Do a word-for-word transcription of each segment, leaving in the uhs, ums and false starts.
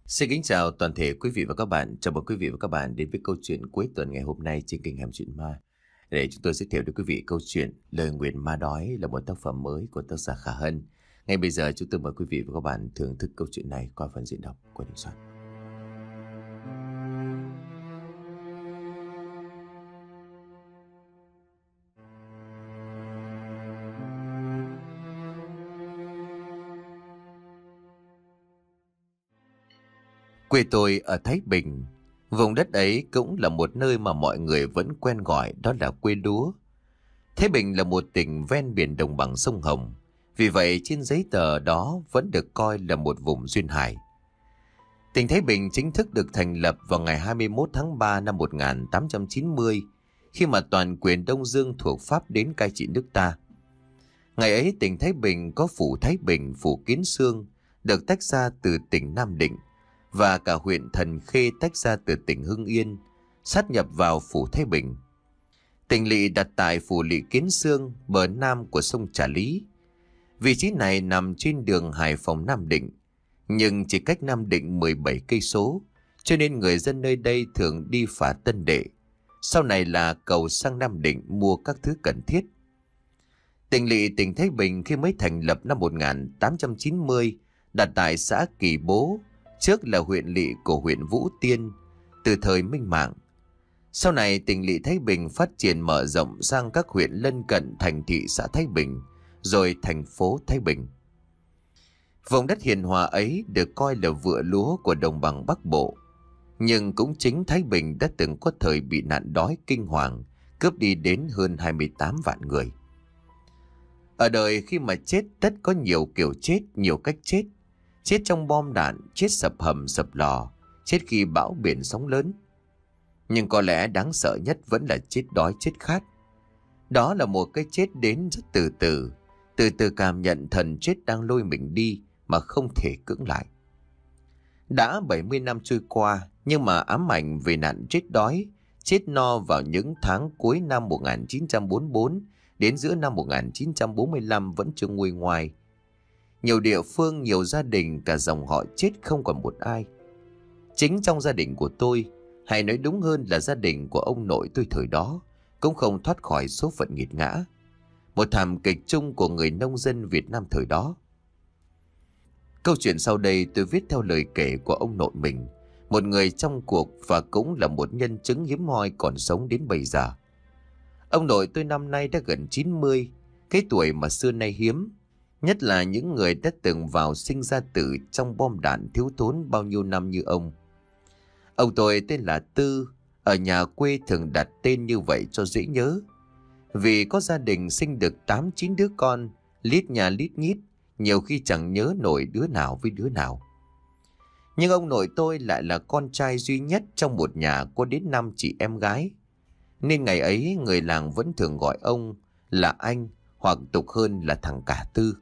Xin kính chào toàn thể quý vị và các bạn. Chào mừng quý vị và các bạn đến với câu chuyện cuối tuần ngày hôm nay trên kênh Hẻm Chuyện Ma. Để chúng tôi giới thiệu đến quý vị câu chuyện Lời Nguyền Ma Đói là một tác phẩm mới của tác giả Khả Hân. Ngay bây giờ chúng tôi mời quý vị và các bạn thưởng thức câu chuyện này qua phần diễn đọc của Đình Soạn. Quê tôi ở Thái Bình. Vùng đất ấy cũng là một nơi mà mọi người vẫn quen gọi đó là quê lúa. Thái Bình là một tỉnh ven biển đồng bằng sông Hồng. Vì vậy trên giấy tờ đó vẫn được coi là một vùng duyên hải. Tỉnh Thái Bình chính thức được thành lập vào ngày hai mươi mốt tháng ba năm một nghìn tám trăm chín mươi, khi mà toàn quyền Đông Dương thuộc Pháp đến cai trị nước ta. Ngày ấy tỉnh Thái Bình có phủ Thái Bình, phủ Kiến Xương được tách ra từ tỉnh Nam Định, và cả huyện Thần Khê tách ra từ tỉnh Hưng Yên, sát nhập vào phủ Thái Bình. Tỉnh lỵ đặt tại phủ lỵ Kiến Xương, bờ nam của sông Trà Lý. Vị trí này nằm trên đường Hải Phòng Nam Định, nhưng chỉ cách Nam Định mười bảy cây số, cho nên người dân nơi đây thường đi phá Tân Đệ, sau này là cầu sang Nam Định mua các thứ cần thiết. Tỉnh lỵ tỉnh Thái Bình khi mới thành lập năm một nghìn tám trăm chín mươi đặt tại xã Kỳ Bố, trước là huyện lỵ của huyện Vũ Tiên từ thời Minh Mạng. Sau này tỉnh lỵ Thái Bình phát triển mở rộng sang các huyện lân cận thành thị xã Thái Bình, rồi thành phố Thái Bình. Vùng đất hiền hòa ấy được coi là vựa lúa của đồng bằng Bắc Bộ. Nhưng cũng chính Thái Bình đã từng có thời bị nạn đói kinh hoàng, cướp đi đến hơn hai mươi tám vạn người. Ở đời khi mà chết tất có nhiều kiểu chết, nhiều cách chết. Chết trong bom đạn, chết sập hầm sập lò, chết khi bão biển sóng lớn. Nhưng có lẽ đáng sợ nhất vẫn là chết đói chết khát. Đó là một cái chết đến rất từ từ, từ từ cảm nhận thần chết đang lôi mình đi mà không thể cưỡng lại. Đã bảy mươi năm trôi qua, nhưng mà ám ảnh về nạn chết đói, chết no vào những tháng cuối năm một nghìn chín trăm bốn mươi bốn đến giữa năm một nghìn chín trăm bốn mươi lăm vẫn chưa nguôi ngoai. Nhiều địa phương, nhiều gia đình, cả dòng họ chết không còn một ai. Chính trong gia đình của tôi, hay nói đúng hơn là gia đình của ông nội tôi thời đó, cũng không thoát khỏi số phận nghiệt ngã. Một thảm kịch chung của người nông dân Việt Nam thời đó. Câu chuyện sau đây tôi viết theo lời kể của ông nội mình, một người trong cuộc và cũng là một nhân chứng hiếm hoi còn sống đến bây giờ. Ông nội tôi năm nay đã gần chín mươi, cái tuổi mà xưa nay hiếm. Nhất là những người đã từng vào sinh ra tử trong bom đạn thiếu thốn bao nhiêu năm như ông. Ông tôi tên là Tư, ở nhà quê thường đặt tên như vậy cho dễ nhớ. Vì có gia đình sinh được tám chín đứa con, lít nhà lít nhít, nhiều khi chẳng nhớ nổi đứa nào với đứa nào. Nhưng ông nội tôi lại là con trai duy nhất trong một nhà có đến năm chị em gái. Nên ngày ấy người làng vẫn thường gọi ông là anh, hoặc tục hơn là thằng cả Tư.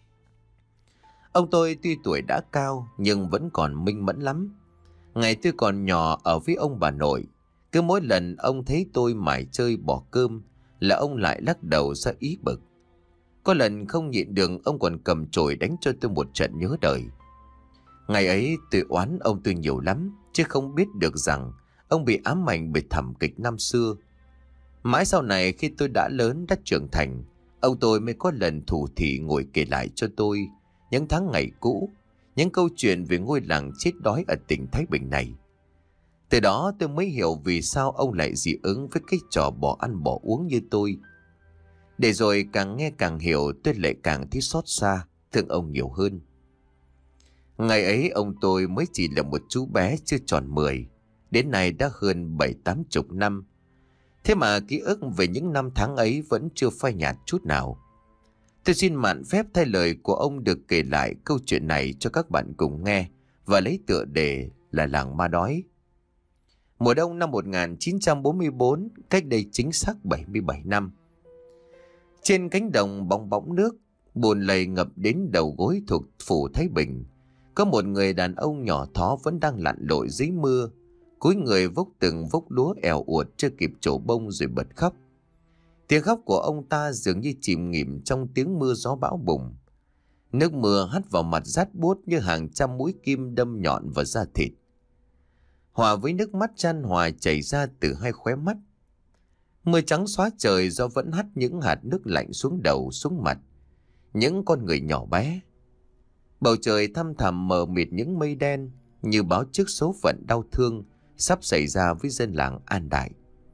Ông tôi tuy tuổi đã cao nhưng vẫn còn minh mẫn lắm. Ngày tôi còn nhỏ ở với ông bà nội, cứ mỗi lần ông thấy tôi mải chơi bỏ cơm là ông lại lắc đầu ra ý bực. Có lần không nhịn được, ông còn cầm chổi đánh cho tôi một trận nhớ đời. Ngày ấy tôi oán ông tôi nhiều lắm, chứ không biết được rằng ông bị ám ảnh bởi thảm kịch năm xưa. Mãi sau này khi tôi đã lớn, đã trưởng thành, ông tôi mới có lần thủ thỉ ngồi kể lại cho tôi những tháng ngày cũ, những câu chuyện về ngôi làng chết đói ở tỉnh Thái Bình này. Từ đó tôi mới hiểu vì sao ông lại dị ứng với cái trò bỏ ăn bỏ uống như tôi. Để rồi càng nghe càng hiểu, tôi lại càng thấy xót xa, thương ông nhiều hơn. Ngày ấy ông tôi mới chỉ là một chú bé chưa tròn mười, đến nay đã hơn bảy tám chục năm. Thế mà ký ức về những năm tháng ấy vẫn chưa phai nhạt chút nào. Tôi xin mạn phép thay lời của ông được kể lại câu chuyện này cho các bạn cùng nghe, và lấy tựa đề là Làng Ma Đói. Mùa đông năm một nghìn chín trăm bốn mươi bốn, cách đây chính xác bảy mươi bảy năm. Trên cánh đồng bong bóng nước, bùn lầy ngập đến đầu gối thuộc phủ Thái Bình, có một người đàn ông nhỏ thó vẫn đang lặn lội dưới mưa, cúi người vốc từng vốc lúa èo uột chưa kịp trổ bông rồi bật khóc. Tiếng khóc của ông ta dường như chìm nghỉm trong tiếng mưa gió bão bùng. Nước mưa hắt vào mặt rát buốt như hàng trăm mũi kim đâm nhọn vào da thịt. Hòa với nước mắt chan hòa chảy ra từ hai khóe mắt. Mưa trắng xóa trời do vẫn hắt những hạt nước lạnh xuống đầu xuống mặt. Những con người nhỏ bé. Bầu trời thăm thẳm mờ mịt những mây đen như báo trước số phận đau thương sắp xảy ra với dân làng An Đại.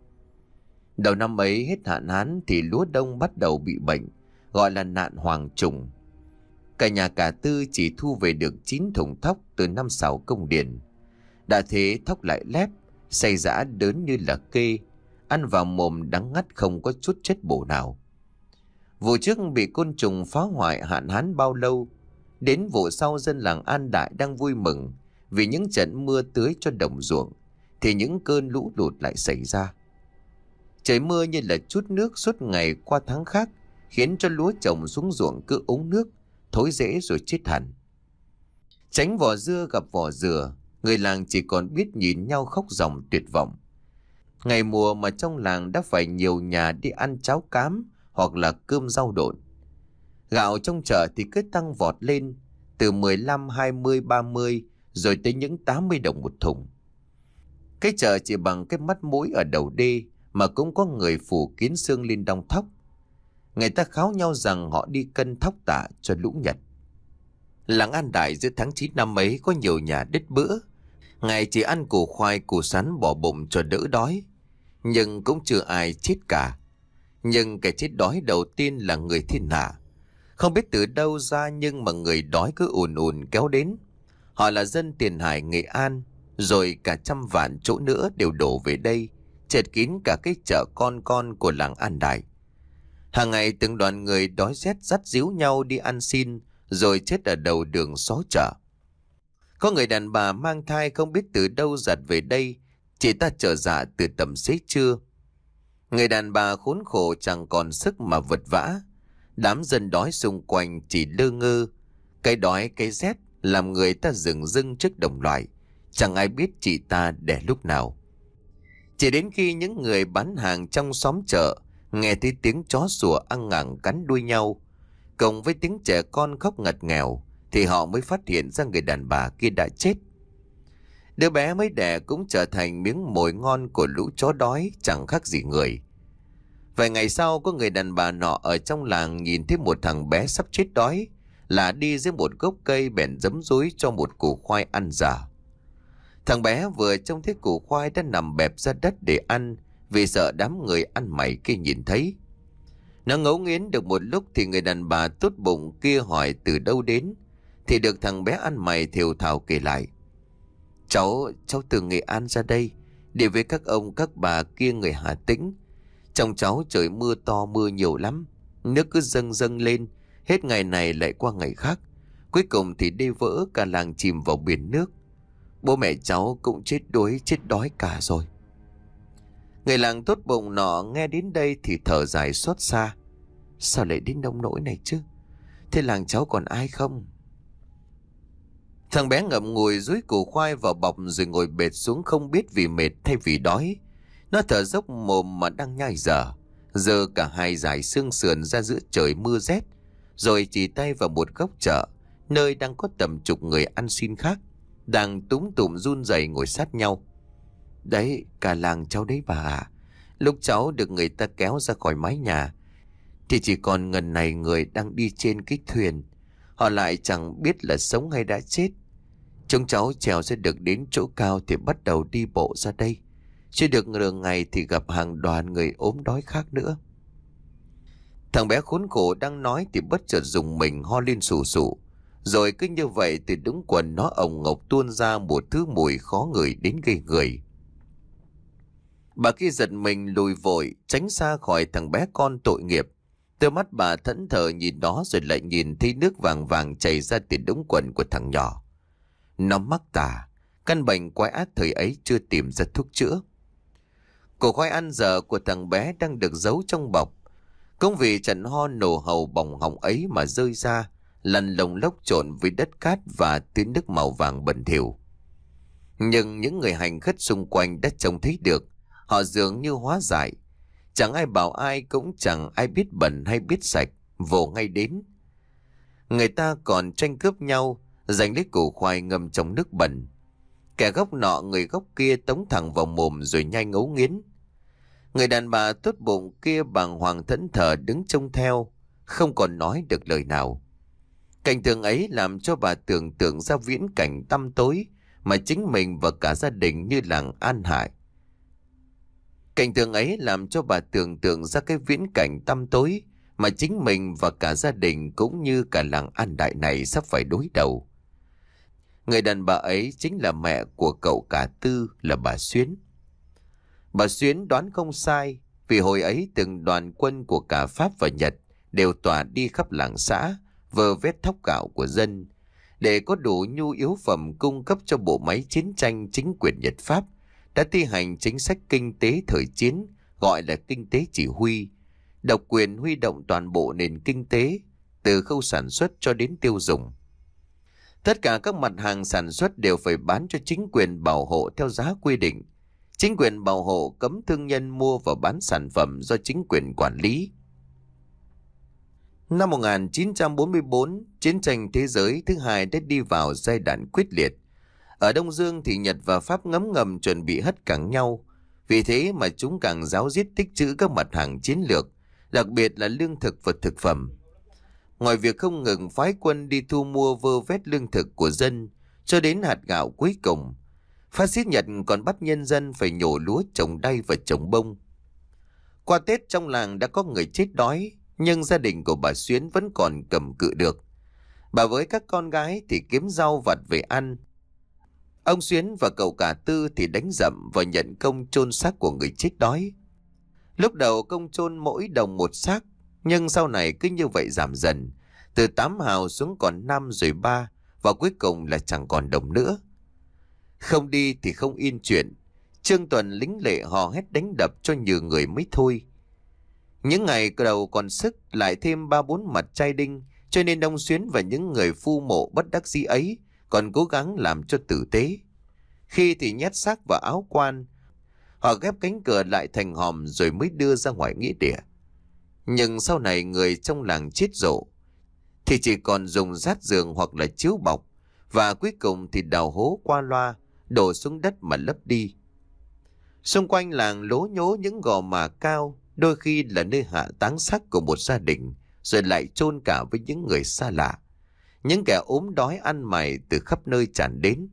Đầu năm ấy hết hạn hán thì lúa đông bắt đầu bị bệnh, gọi là nạn hoàng trùng. Cả nhà cả Tư chỉ thu về được chín thùng thóc từ năm sào công điền. Đã thế thóc lại lép, xay giã đớn như là kê, ăn vào mồm đắng ngắt không có chút chất bổ nào. Vụ trước bị côn trùng phá hoại hạn hán bao lâu, đến vụ sau dân làng An Đại đang vui mừng vì những trận mưa tưới cho đồng ruộng, thì những cơn lũ lụt lại xảy ra. Trời mưa như là chút nước suốt ngày qua tháng khác, khiến cho lúa trồng xuống ruộng cứ úng nước, thối rễ rồi chết hẳn. Tránh vỏ dưa gặp vỏ dừa, người làng chỉ còn biết nhìn nhau khóc ròng tuyệt vọng. Ngày mùa mà trong làng đã phải nhiều nhà đi ăn cháo cám hoặc là cơm rau độn. Gạo trong chợ thì cứ tăng vọt lên, từ mười lăm, hai mươi, ba mươi rồi tới những tám mươi đồng một thùng. Cái chợ chỉ bằng cái mắt mũi ở đầu đê mà cũng có người phủ kín xương lên đong thóc. Người ta kháo nhau rằng họ đi cân thóc tạ cho lũ Nhật. Làng An Đại giữa tháng chín năm ấy có nhiều nhà đứt bữa. Ngày chỉ ăn củ khoai củ sắn bỏ bụng cho đỡ đói. Nhưng cũng chưa ai chết cả. Nhưng kẻ chết đói đầu tiên là người thiên hạ. Không biết từ đâu ra nhưng mà người đói cứ ùn ùn kéo đến. Họ là dân Tiền Hải, Nghệ An. Rồi cả trăm vạn chỗ nữa đều đổ về đây, chật kín cả cái chợ con con của làng An Đại. Hàng ngày từng đoàn người đói rét dắt díu nhau đi ăn xin, rồi chết ở đầu đường xó chợ. Có người đàn bà mang thai không biết từ đâu giặt về đây, chị ta trở dạ từ tầm xế trưa. Người đàn bà khốn khổ chẳng còn sức mà vật vã. Đám dân đói xung quanh chỉ lơ ngơ. Cái đói cái rét làm người ta dừng dưng trước đồng loại. Chẳng ai biết chị ta đẻ lúc nào. Chỉ đến khi những người bán hàng trong xóm chợ nghe thấy tiếng chó sủa ăn ngẳng cắn đuôi nhau, cộng với tiếng trẻ con khóc ngặt nghèo, thì họ mới phát hiện ra người đàn bà kia đã chết. Đứa bé mới đẻ cũng trở thành miếng mồi ngon của lũ chó đói chẳng khác gì người. Vài ngày sau có người đàn bà nọ ở trong làng nhìn thấy một thằng bé sắp chết đói, là đi dưới một gốc cây bèn giấm rúi cho một củ khoai ăn dở. Thằng bé vừa trông thấy củ khoai đã nằm bẹp ra đất để ăn, vì sợ đám người ăn mày kia nhìn thấy. Nó ngấu nghiến được một lúc thì người đàn bà tốt bụng kia hỏi từ đâu đến, thì được thằng bé ăn mày thều thào kể lại. Cháu, cháu từ Nghệ An ra đây, đi với các ông các bà kia người Hà Tĩnh. Trong cháu trời mưa to mưa nhiều lắm, nước cứ dâng dâng lên, hết ngày này lại qua ngày khác. Cuối cùng thì đê vỡ, cả làng chìm vào biển nước. Bố mẹ cháu cũng chết đuối chết đói cả rồi. Người làng tốt bụng nọ nghe đến đây thì thở dài xót xa. Sao lại đến nông nỗi này chứ? Thế làng cháu còn ai không? Thằng bé ngậm ngùi dúi củ khoai vào bọc rồi ngồi bệt xuống, không biết vì mệt hay vì đói. Nó thở dốc mồm mà đang nhai dở, giơ cả hai dải xương sườn ra giữa trời mưa rét, rồi chỉ tay vào một góc chợ nơi đang có tầm chục người ăn xin khác, đang túm tụm run rẩy ngồi sát nhau. Đấy, cả làng cháu đấy bà ạ. Lúc cháu được người ta kéo ra khỏi mái nhà thì chỉ còn ngần này người đang đi trên cái thuyền. Họ lại chẳng biết là sống hay đã chết. Chúng cháu trèo sẽ được đến chỗ cao thì bắt đầu đi bộ ra đây. Chưa được nửa ngày thì gặp hàng đoàn người ốm đói khác nữa. Thằng bé khốn khổ đang nói thì bất chợt dùng mình ho lên sù sụ. Rồi cứ như vậy từ đống quần nó ồng ngộc tuôn ra một thứ mùi khó ngửi đến gây người. Bà kia giật mình lùi vội tránh xa khỏi thằng bé con tội nghiệp. Đôi mắt bà thẫn thờ nhìn nó rồi lại nhìn thấy nước vàng vàng chảy ra từ đống quần của thằng nhỏ. Nó mắc tà, căn bệnh quái ác thời ấy chưa tìm ra thuốc chữa. Củ khoai ăn dở của thằng bé đang được giấu trong bọc. Cũng vì trận ho nổ hầu bỏng họng ấy mà rơi ra, lăn lồng lốc trộn với đất cát và tuyến nước màu vàng bẩn thỉu. Nhưng những người hành khất xung quanh đã trông thấy được, họ dường như hóa giải. Chẳng ai bảo ai, cũng chẳng ai biết bẩn hay biết sạch, vồ ngay đến. Người ta còn tranh cướp nhau, giành lấy củ khoai ngâm trong nước bẩn. Kẻ góc nọ người góc kia tống thẳng vào mồm rồi nhai ngấu nghiến. Người đàn bà tốt bụng kia bàng hoàng thẫn thờ đứng trông theo, không còn nói được lời nào. Cảnh tượng ấy làm cho bà tưởng tượng ra viễn cảnh tăm tối mà chính mình và cả gia đình như làng An Hải. Cảnh tượng ấy làm cho bà tưởng tượng ra cái viễn cảnh tăm tối mà chính mình và cả gia đình cũng như cả làng An Đại này sắp phải đối đầu. Người đàn bà ấy chính là mẹ của cậu cả Tư, là bà Xuyến. Bà Xuyến đoán không sai, vì hồi ấy từng đoàn quân của cả Pháp và Nhật đều tỏa đi khắp làng xã, vơ vét thóc gạo của dân, để có đủ nhu yếu phẩm cung cấp cho bộ máy chiến tranh. Chính quyền Nhật Pháp đã thi hành chính sách kinh tế thời chiến, gọi là kinh tế chỉ huy, độc quyền huy động toàn bộ nền kinh tế, từ khâu sản xuất cho đến tiêu dùng. Tất cả các mặt hàng sản xuất đều phải bán cho chính quyền bảo hộ theo giá quy định. Chính quyền bảo hộ cấm thương nhân mua và bán sản phẩm do chính quyền quản lý. Năm một nghìn chín trăm bốn mươi tư, chiến tranh thế giới thứ hai đã đi vào giai đoạn quyết liệt. Ở Đông Dương thì Nhật và Pháp ngấm ngầm chuẩn bị hất cẳng nhau. Vì thế mà chúng càng ráo riết tích trữ các mặt hàng chiến lược, đặc biệt là lương thực và thực phẩm. Ngoài việc không ngừng phái quân đi thu mua vơ vét lương thực của dân cho đến hạt gạo cuối cùng, phát xít Nhật còn bắt nhân dân phải nhổ lúa, trồng đay và trồng bông. Qua Tết trong làng đã có người chết đói, nhưng gia đình của bà Xuyến vẫn còn cầm cự được. Bà với các con gái thì kiếm rau vặt về ăn. Ông Xuyến và cậu cả Tư thì đánh dậm và nhận công chôn xác của người chết đói. Lúc đầu công chôn mỗi đồng một xác, nhưng sau này cứ như vậy giảm dần, từ tám hào xuống còn năm rồi ba, và cuối cùng là chẳng còn đồng nữa. Không đi thì không yên chuyện, Trương Tuần lính lệ hò hét đánh đập cho nhiều người mới thôi. Những ngày đầu còn sức lại thêm ba bốn mặt trai đinh, cho nên ông Xuyến và những người phu mộ bất đắc dĩ ấy còn cố gắng làm cho tử tế. Khi thì nhét xác vào áo quan, họ ghép cánh cửa lại thành hòm rồi mới đưa ra ngoài nghĩa địa. Nhưng sau này người trong làng chết rộ thì chỉ còn dùng rát giường hoặc là chiếu bọc, và cuối cùng thì đào hố qua loa, đổ xuống đất mà lấp đi. Xung quanh làng lố nhố những gò mả cao, đôi khi là nơi hạ táng xác của một gia đình, rồi lại chôn cả với những người xa lạ. Những kẻ ốm đói ăn mày từ khắp nơi tràn đến.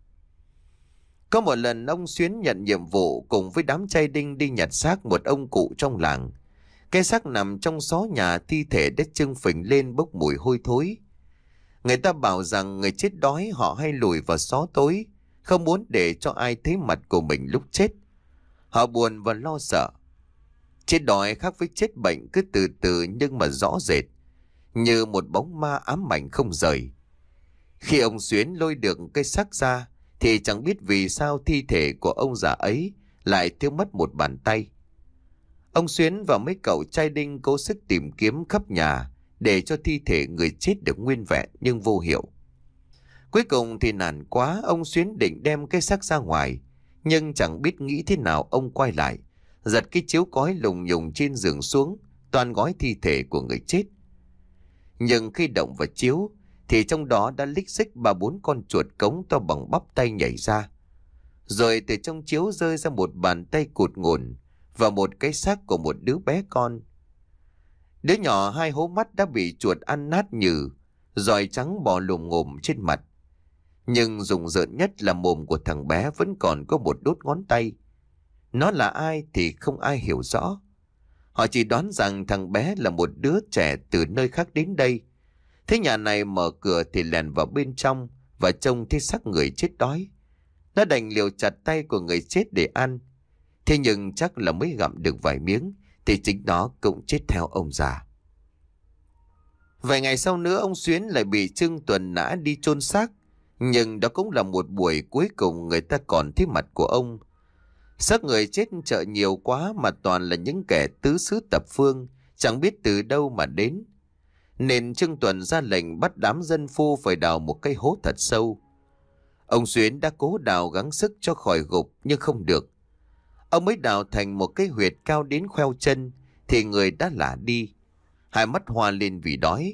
Có một lần ông Xuyến nhận nhiệm vụ cùng với đám trai đinh đi nhặt xác một ông cụ trong làng. Cái xác nằm trong xó nhà, thi thể đất trưng phình lên bốc mùi hôi thối. Người ta bảo rằng người chết đói họ hay lùi vào xó tối, không muốn để cho ai thấy mặt của mình lúc chết. Họ buồn và lo sợ. Chết đói khác với chết bệnh, cứ từ từ nhưng mà rõ rệt, như một bóng ma ám ảnh không rời. Khi ông Xuyến lôi được cây xác ra thì chẳng biết vì sao thi thể của ông già ấy lại thiếu mất một bàn tay. Ông Xuyến và mấy cậu trai đinh cố sức tìm kiếm khắp nhà để cho thi thể người chết được nguyên vẹn, nhưng vô hiệu. Cuối cùng thì nản quá, ông Xuyến định đem cái xác ra ngoài, nhưng chẳng biết nghĩ thế nào ông quay lại, giật cái chiếu cói lùng nhùng trên giường xuống, toàn gói thi thể của người chết. Nhưng khi động vào chiếu thì trong đó đã lích xích ba bốn con chuột cống to bằng bắp tay nhảy ra. Rồi từ trong chiếu rơi ra một bàn tay cụt ngủn và một cái xác của một đứa bé con. Đứa nhỏ hai hố mắt đã bị chuột ăn nát nhừ, giòi trắng bò lùm ngồm trên mặt. Nhưng rùng rợn nhất là mồm của thằng bé vẫn còn có một đốt ngón tay. Nó là ai thì không ai hiểu rõ. Họ chỉ đoán rằng thằng bé là một đứa trẻ từ nơi khác đến đây. Thế nhà này mở cửa thì lèn vào bên trong và trông thấy xác người chết đói. Nó đành liều chặt tay của người chết để ăn. Thế nhưng chắc là mới gặm được vài miếng thì chính nó cũng chết theo ông già. Vài ngày sau nữa ông Xuyến lại bị Trương Tuần nã đi chôn xác. Nhưng đó cũng là một buổi cuối cùng người ta còn thấy mặt của ông. Xác người chết chợ nhiều quá mà toàn là những kẻ tứ xứ tập phương, chẳng biết từ đâu mà đến. Nên Trương Tuần ra lệnh bắt đám dân phu phải đào một cái hố thật sâu. Ông Xuyến đã cố đào gắng sức cho khỏi gục nhưng không được. Ông mới đào thành một cái huyệt cao đến khoeo chân thì người đã lả đi. Hai mắt hoa lên vì đói,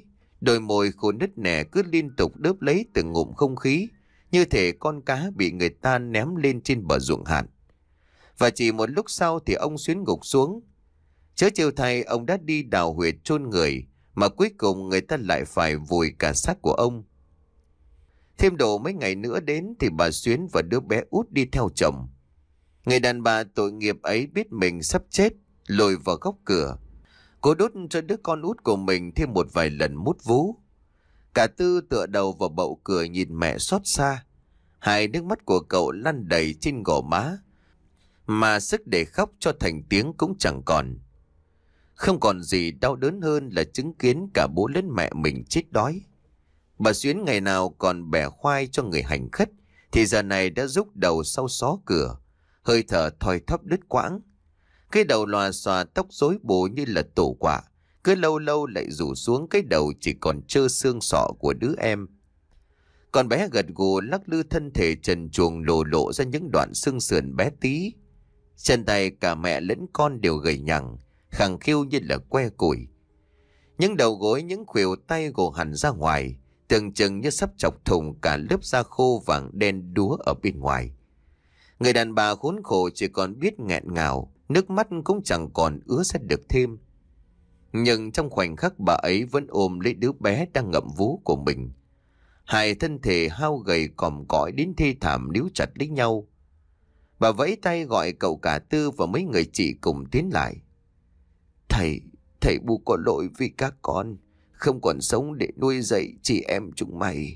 Đôi môi khô nứt nẻ cứ liên tục đớp lấy từng ngụm không khí, như thể con cá bị người ta ném lên trên bờ ruộng hạn. Và chỉ một lúc sau thì ông Xuyến gục xuống. Chớ trêu thay, ông đã đi đào huyệt chôn người, mà cuối cùng người ta lại phải vùi cả xác của ông. Thêm độ mấy ngày nữa đến thì bà Xuyến và đứa bé út đi theo chồng. Người đàn bà tội nghiệp ấy biết mình sắp chết, lùi vào góc cửa. Cô đút cho đứa con út của mình thêm một vài lần mút vú. Cả Tư tựa đầu vào bậu cửa nhìn mẹ xót xa. Hai nước mắt của cậu lăn đầy trên gò má, mà sức để khóc cho thành tiếng cũng chẳng còn. Không còn gì đau đớn hơn là chứng kiến cả bố lẫn mẹ mình chết đói. Bà Xuyến ngày nào còn bẻ khoai cho người hành khất, thì giờ này đã rúc đầu sau xó cửa, hơi thở thoi thóp đứt quãng. Cái đầu lòa xòa, tóc rối bù như là tổ quả, cứ lâu lâu lại rủ xuống, cái đầu chỉ còn trơ xương sọ của đứa em. Con bé gật gù lắc lư, thân thể trần truồng lộ lộ ra những đoạn xương sườn bé tí. Chân tay cả mẹ lẫn con đều gầy nhằng, khẳng khiu như là que củi. Những đầu gối, những khuỷu tay gồ hẳn ra ngoài, tưởng chừng như sắp chọc thủng cả lớp da khô vàng đen đúa ở bên ngoài. Người đàn bà khốn khổ chỉ còn biết nghẹn ngào, nước mắt cũng chẳng còn ứa ra được thêm. Nhưng trong khoảnh khắc bà ấy vẫn ôm lấy đứa bé đang ngậm vú của mình. Hai thân thể hao gầy còm cõi đến thê thảm níu chặt lấy nhau. Bà vẫy tay gọi cậu cả Tư và mấy người chị cùng tiến lại. Thầy, thầy Bu có lỗi vì các con không còn sống để nuôi dạy chị em chúng mày.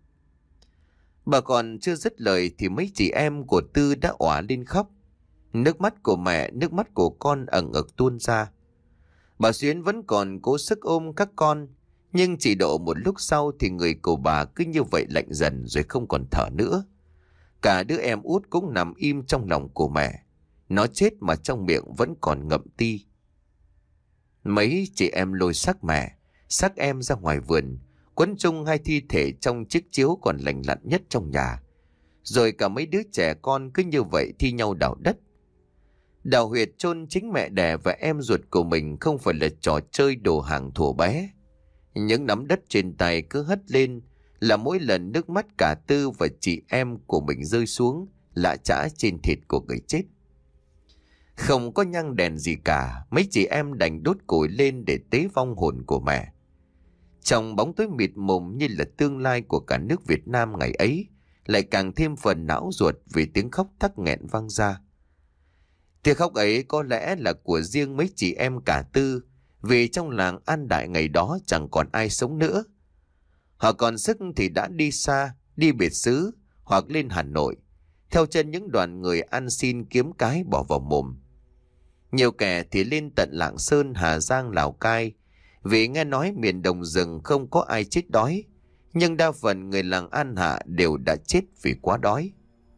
Bà còn chưa dứt lời thì mấy chị em của Tư đã òa lên khóc. Nước mắt của mẹ, nước mắt của con ẩn ực tuôn ra. Bà Xuyến vẫn còn cố sức ôm các con, nhưng chỉ độ một lúc sau thì người của bà cứ như vậy lạnh dần rồi không còn thở nữa. Cả đứa em út cũng nằm im trong lòng của mẹ. Nó chết mà trong miệng vẫn còn ngậm ti. Mấy chị em lôi xác mẹ, xác em ra ngoài vườn, quấn chung hai thi thể trong chiếc chiếu còn lành lặn nhất trong nhà. Rồi cả mấy đứa trẻ con cứ như vậy thi nhau đào đất. Đào huyệt chôn chính mẹ đẻ và em ruột của mình không phải là trò chơi đồ hàng thuở bé. Những nắm đất trên tay cứ hất lên là mỗi lần nước mắt cả Tư và chị em của mình rơi xuống lạ chã trên thịt của người chết. Không có nhang đèn gì cả, mấy chị em đành đốt củi lên để tế vong hồn của mẹ. Trong bóng tối mịt mùng như là tương lai của cả nước Việt Nam ngày ấy, lại càng thêm phần não ruột vì tiếng khóc thắc nghẹn vang ra. Tiếng khóc ấy có lẽ là của riêng mấy chị em cả Tư, vì trong làng An Đại ngày đó chẳng còn ai sống nữa. Họ còn sức thì đã đi xa, đi biệt xứ hoặc lên Hà Nội, theo chân những đoàn người ăn xin kiếm cái bỏ vào mồm. Nhiều kẻ thì lên tận Lạng Sơn, Hà Giang, Lào Cai, vì nghe nói miền đồng rừng không có ai chết đói, nhưng đa phần người làng An Hạ đều đã chết vì quá đói.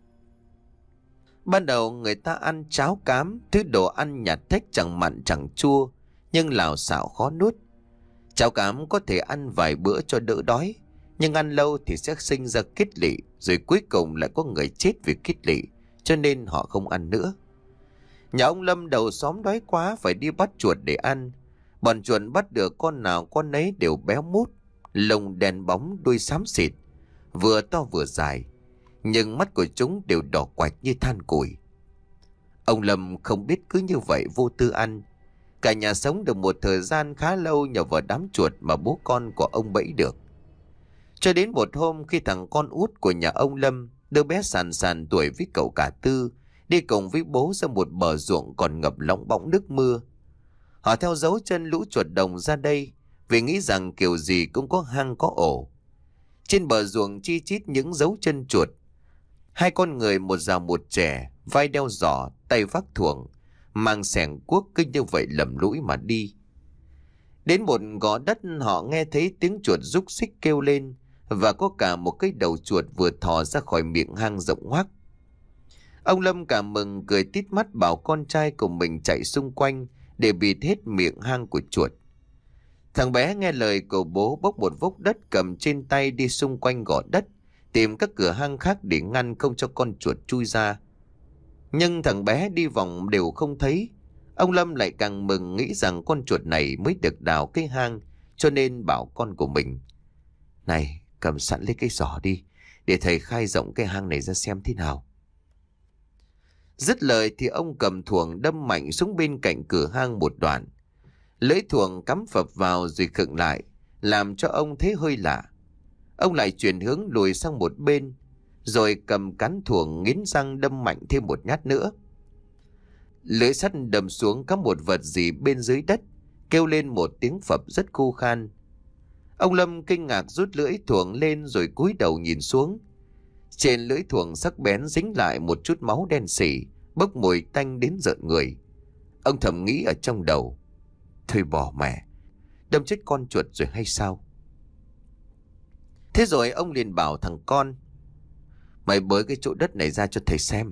Ban đầu người ta ăn cháo cám, thứ đồ ăn nhạt thách chẳng mặn chẳng chua, nhưng lào xạo khó nuốt. Cháo cám có thể ăn vài bữa cho đỡ đói, nhưng ăn lâu thì sẽ sinh ra kết lỵ, rồi cuối cùng lại có người chết vì kết lỵ, cho nên họ không ăn nữa. Nhà ông Lâm đầu xóm đói quá phải đi bắt chuột để ăn. Bọn chuột bắt được con nào con nấy đều béo mút, lông đen bóng, đuôi xám xịt, vừa to vừa dài, nhưng mắt của chúng đều đỏ quạch như than củi. Ông Lâm không biết cứ như vậy vô tư ăn. Cả nhà sống được một thời gian khá lâu nhờ vào đám chuột mà bố con của ông bẫy được. Cho đến một hôm khi thằng con út của nhà ông Lâm, đứa bé sàn sàn tuổi với cậu cả Tư, đi cùng với bố ra một bờ ruộng còn ngập lóng bóng nước mưa. Họ theo dấu chân lũ chuột đồng ra đây vì nghĩ rằng kiểu gì cũng có hang có ổ. Trên bờ ruộng chi chít những dấu chân chuột. Hai con người, một già một trẻ, vai đeo giỏ, tay vác thuồng, mang xẻng cuốc, cứ như vậy lầm lũi mà đi. Đến một gò đất họ nghe thấy tiếng chuột rúc xích kêu lên, và có cả một cái đầu chuột vừa thò ra khỏi miệng hang rộng hoác. Ông Lâm cảm mừng cười tít mắt bảo con trai của mình chạy xung quanh để bịt hết miệng hang của chuột. Thằng bé nghe lời của bố bốc một vốc đất cầm trên tay đi xung quanh gò đất, tìm các cửa hang khác để ngăn không cho con chuột chui ra. Nhưng thằng bé đi vòng đều không thấy. Ông Lâm lại càng mừng, nghĩ rằng con chuột này mới được đào cái hang, cho nên bảo con của mình: "Này, cầm sẵn lấy cái giỏ đi, để thầy khai rộng cái hang này ra xem thế nào." Dứt lời thì ông cầm thuồng đâm mạnh xuống bên cạnh cửa hang một đoạn. Lưỡi thuồng cắm phập vào rồi khựng lại, làm cho ông thấy hơi lạ. Ông lại chuyển hướng lùi sang một bên, rồi cầm cán thuồng nghiến răng đâm mạnh thêm một nhát nữa. Lưỡi sắt đâm xuống cắm một vật gì bên dưới đất, kêu lên một tiếng phập rất khô khan. Ông Lâm kinh ngạc rút lưỡi thuồng lên rồi cúi đầu nhìn xuống. Trên lưỡi thuồng sắc bén dính lại một chút máu đen sì, bốc mùi tanh đến rợn người. Ông thầm nghĩ ở trong đầu: thôi bỏ mẹ, đâm chết con chuột rồi hay sao? Thế rồi ông liền bảo thằng con: mày bới cái chỗ đất này ra cho thầy xem.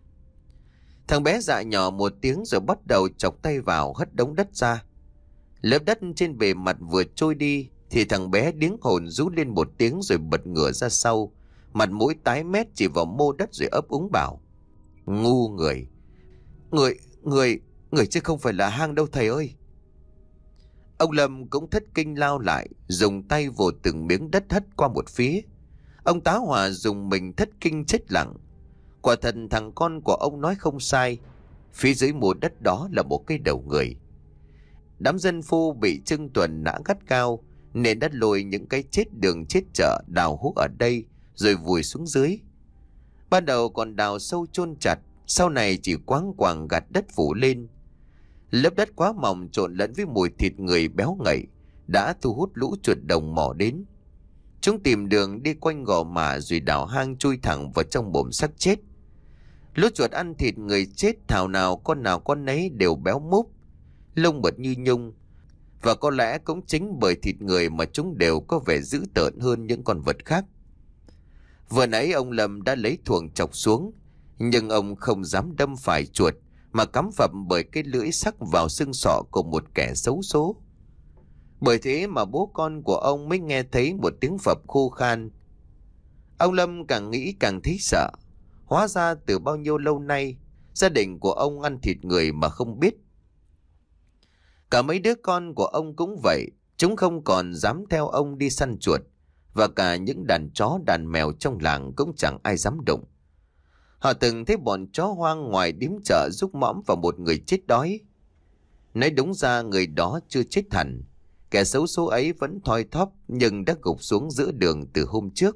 Thằng bé dạ nhỏ một tiếng rồi bắt đầu chọc tay vào hất đống đất ra. Lớp đất trên bề mặt vừa trôi đi thì thằng bé điếng hồn rú lên một tiếng rồi bật ngửa ra sau, mặt mũi tái mét chỉ vào mô đất rồi ấp úng bảo: ngu người, người, người, người chứ không phải là hang đâu thầy ơi. Ông Lâm cũng thất kinh lao lại, dùng tay vồ từng miếng đất hất qua một phía. Ông tá hỏa dùng mình thất kinh chết lặng. Quả thật thằng con của ông nói không sai, phía dưới mô đất đó là một cái đầu người. Đám dân phu bị Trương Tuần nã gắt cao nên đã lôi những cái chết đường chết chợ đào hố ở đây rồi vùi xuống dưới. Ban đầu còn đào sâu chôn chặt, sau này chỉ quáng quàng gạt đất phủ lên. Lớp đất quá mỏng trộn lẫn với mùi thịt người béo ngậy đã thu hút lũ chuột đồng mò đến. Chúng tìm đường đi quanh gò mả rồi đào hang chui thẳng vào trong mồm xác chết. Lũ chuột ăn thịt người chết, thảo nào con nào con nấy đều béo múp, lông mượt như nhung. Và có lẽ cũng chính bởi thịt người mà chúng đều có vẻ dữ tợn hơn những con vật khác. Vừa nãy ông Lâm đã lấy thuồng chọc xuống, nhưng ông không dám đâm phải chuột mà cắm phập bởi cái lưỡi sắc vào xương sọ của một kẻ xấu số. Bởi thế mà bố con của ông mới nghe thấy một tiếng phập khô khan. Ông Lâm càng nghĩ càng thấy sợ. Hóa ra từ bao nhiêu lâu nay gia đình của ông ăn thịt người mà không biết. Cả mấy đứa con của ông cũng vậy, chúng không còn dám theo ông đi săn chuột, và cả những đàn chó đàn mèo trong làng cũng chẳng ai dám đụng. Họ từng thấy bọn chó hoang ngoài điếm chợ rúc mõm vào một người chết đói. Nói đúng ra người đó chưa chết hẳn, kẻ xấu số ấy vẫn thoi thóp nhưng đã gục xuống giữa đường từ hôm trước.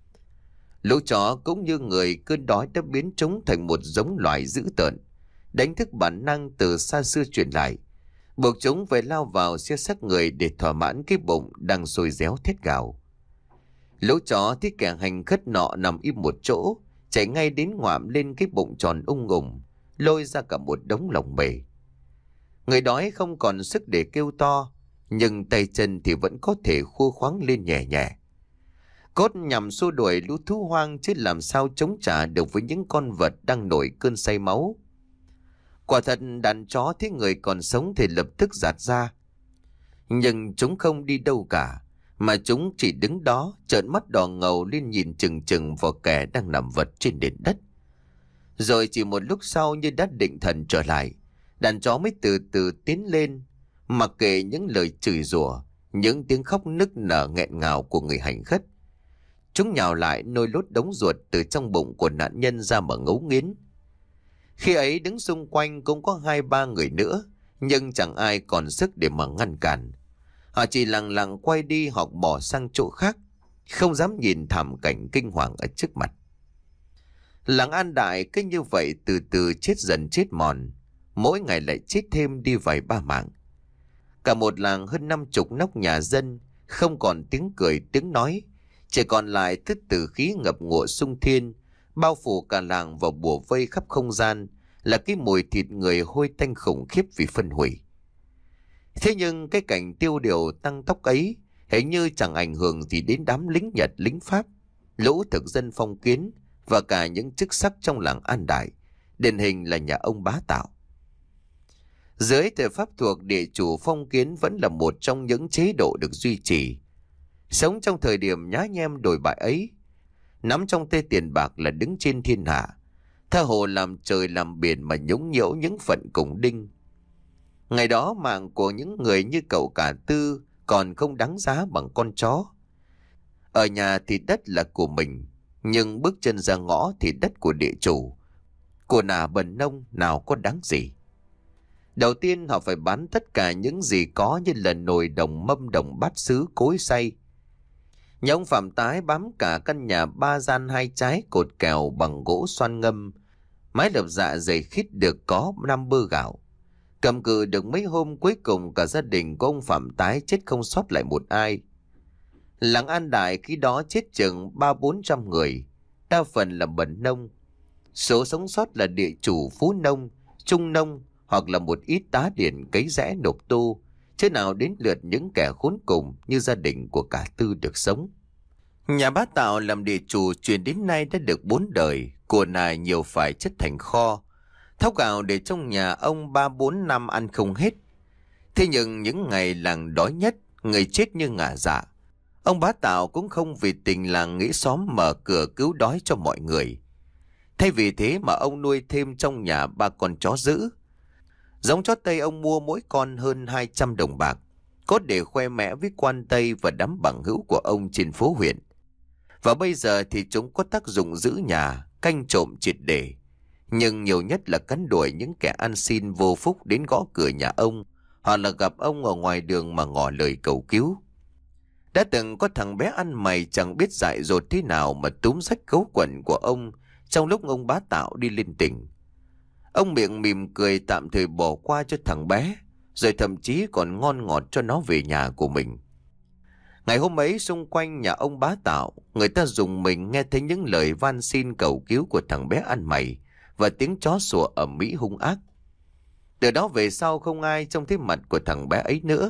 Lũ chó cũng như người, cơn đói đã biến chúng thành một giống loài dữ tợn, đánh thức bản năng từ xa xưa truyền lại, buộc chúng phải lao vào xé xác người để thỏa mãn cái bụng đang sôi réo thét gào. Lũ chó thấy kẻ hành khất nọ nằm im một chỗ, chạy ngay đến ngoạm lên cái bụng tròn ung ủng, lôi ra cả một đống lồng bể. Người đói không còn sức để kêu to, nhưng tay chân thì vẫn có thể khua khoáng lên nhẹ nhẹ. Cốt nhằm xua đuổi lũ thú hoang chứ làm sao chống trả được với những con vật đang nổi cơn say máu. Quả thật đàn chó thấy người còn sống thì lập tức giạt ra. Nhưng chúng không đi đâu cả, mà chúng chỉ đứng đó trợn mắt đỏ ngầu lên nhìn chừng chừng vào kẻ đang nằm vật trên nền đất. Rồi chỉ một lúc sau như đã định thần trở lại, đàn chó mới từ từ tiến lên, mặc kệ những lời chửi rủa, những tiếng khóc nức nở nghẹn ngào của người hành khất. Chúng nhào lại nôi lốt đống ruột từ trong bụng của nạn nhân ra mà ngấu nghiến. Khi ấy đứng xung quanh cũng có hai ba người nữa, nhưng chẳng ai còn sức để mà ngăn cản. Họ chỉ lặng lặng quay đi hoặc bỏ sang chỗ khác, không dám nhìn thảm cảnh kinh hoàng ở trước mặt. Làng An Đại cứ như vậy từ từ chết dần chết mòn, mỗi ngày lại chết thêm đi vài ba mạng. Cả một làng hơn năm chục nóc nhà dân, không còn tiếng cười tiếng nói, chỉ còn lại thứ tử khí ngập ngụa sung thiên, bao phủ cả làng vào bùa vây khắp không gian, là cái mùi thịt người hôi tanh khủng khiếp vì phân hủy. Thế nhưng cái cảnh tiêu điều tăng tóc ấy hình như chẳng ảnh hưởng gì đến đám lính Nhật, lính Pháp, lũ thực dân phong kiến và cả những chức sắc trong làng An Đại, điển hình là nhà ông Bá Tạo. Dưới thời Pháp thuộc, địa chủ phong kiến vẫn là một trong những chế độ được duy trì. Sống trong thời điểm nhá nhem đồi bại ấy, nắm trong tay tiền bạc là đứng trên thiên hạ, tha hồ làm trời làm biển mà nhũng nhiễu những phận cùng đinh. Ngày đó mạng của những người như cậu cả Tư còn không đáng giá bằng con chó. Ở nhà thì đất là của mình, nhưng bước chân ra ngõ thì đất của địa chủ. Của nà bần nông nào có đáng gì. Đầu tiên họ phải bán tất cả những gì có, như là nồi đồng, mâm đồng, bát sứ, cối xay. Nhà ông Phạm Tái bám cả căn nhà ba gian hai trái cột kèo bằng gỗ xoan ngâm, mái lợp dạ dày khít được có năm bơ gạo. Cầm cự được mấy hôm, cuối cùng cả gia đình của ông Phạm Tái chết không sót lại một ai. Làng An Đại khi đó chết chừng ba bốn trăm người, đa phần là bần nông. Số sống sót là địa chủ, phú nông, trung nông, hoặc là một ít tá điền cấy rẽ nộp tu, chứ nào đến lượt những kẻ khốn cùng như gia đình của cả Tư được sống. Nhà bá Tạo làm địa chủ truyền đến nay đã được bốn đời, của nài nhiều phải chất thành kho. Thóc gạo để trong nhà ông ba bốn năm ăn không hết. Thế nhưng những ngày làng đói nhất, người chết như ngả dạ, ông bá Tạo cũng không vì tình làng nghĩ xóm mở cửa cứu đói cho mọi người. Thay vì thế mà ông nuôi thêm trong nhà ba con chó dữ. Giống chó Tây ông mua mỗi con hơn hai trăm đồng bạc, có để khoe mẽ với quan Tây và đám bằng hữu của ông trên phố huyện. Và bây giờ thì chúng có tác dụng giữ nhà, canh trộm triệt để. Nhưng nhiều nhất là cắn đuổi những kẻ ăn xin vô phúc đến gõ cửa nhà ông, hoặc là gặp ông ở ngoài đường mà ngỏ lời cầu cứu. Đã từng có thằng bé ăn mày chẳng biết dại dột thế nào mà túm rách gấu quần của ông trong lúc ông bá Tạo đi lên tỉnh. Ông miệng mỉm cười tạm thời bỏ qua cho thằng bé, rồi thậm chí còn ngon ngọt cho nó về nhà của mình. Ngày hôm ấy xung quanh nhà ông bá Tạo, người ta dùng mình nghe thấy những lời van xin cầu cứu của thằng bé ăn mày và tiếng chó sủa ầm ĩ hung ác. Từ đó về sau không ai trông thấy mặt của thằng bé ấy nữa.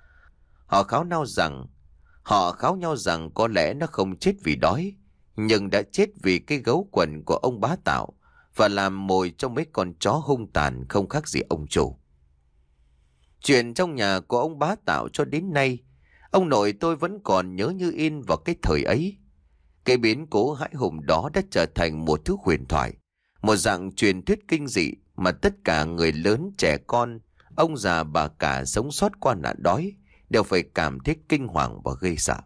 Họ kháo nhau rằng Họ kháo nhau rằng có lẽ nó không chết vì đói, nhưng đã chết vì cái gấu quần của ông bá Tạo và làm mồi cho mấy con chó hung tàn không khác gì ông chủ. Chuyện trong nhà của ông bá Tạo cho đến nay, ông nội tôi vẫn còn nhớ như in vào cái thời ấy. Cái biến cố hãi hùng đó đã trở thành một thứ huyền thoại, một dạng truyền thuyết kinh dị mà tất cả người lớn, trẻ con, ông già bà cả sống sót qua nạn đói đều phải cảm thấy kinh hoàng và ghê sợ.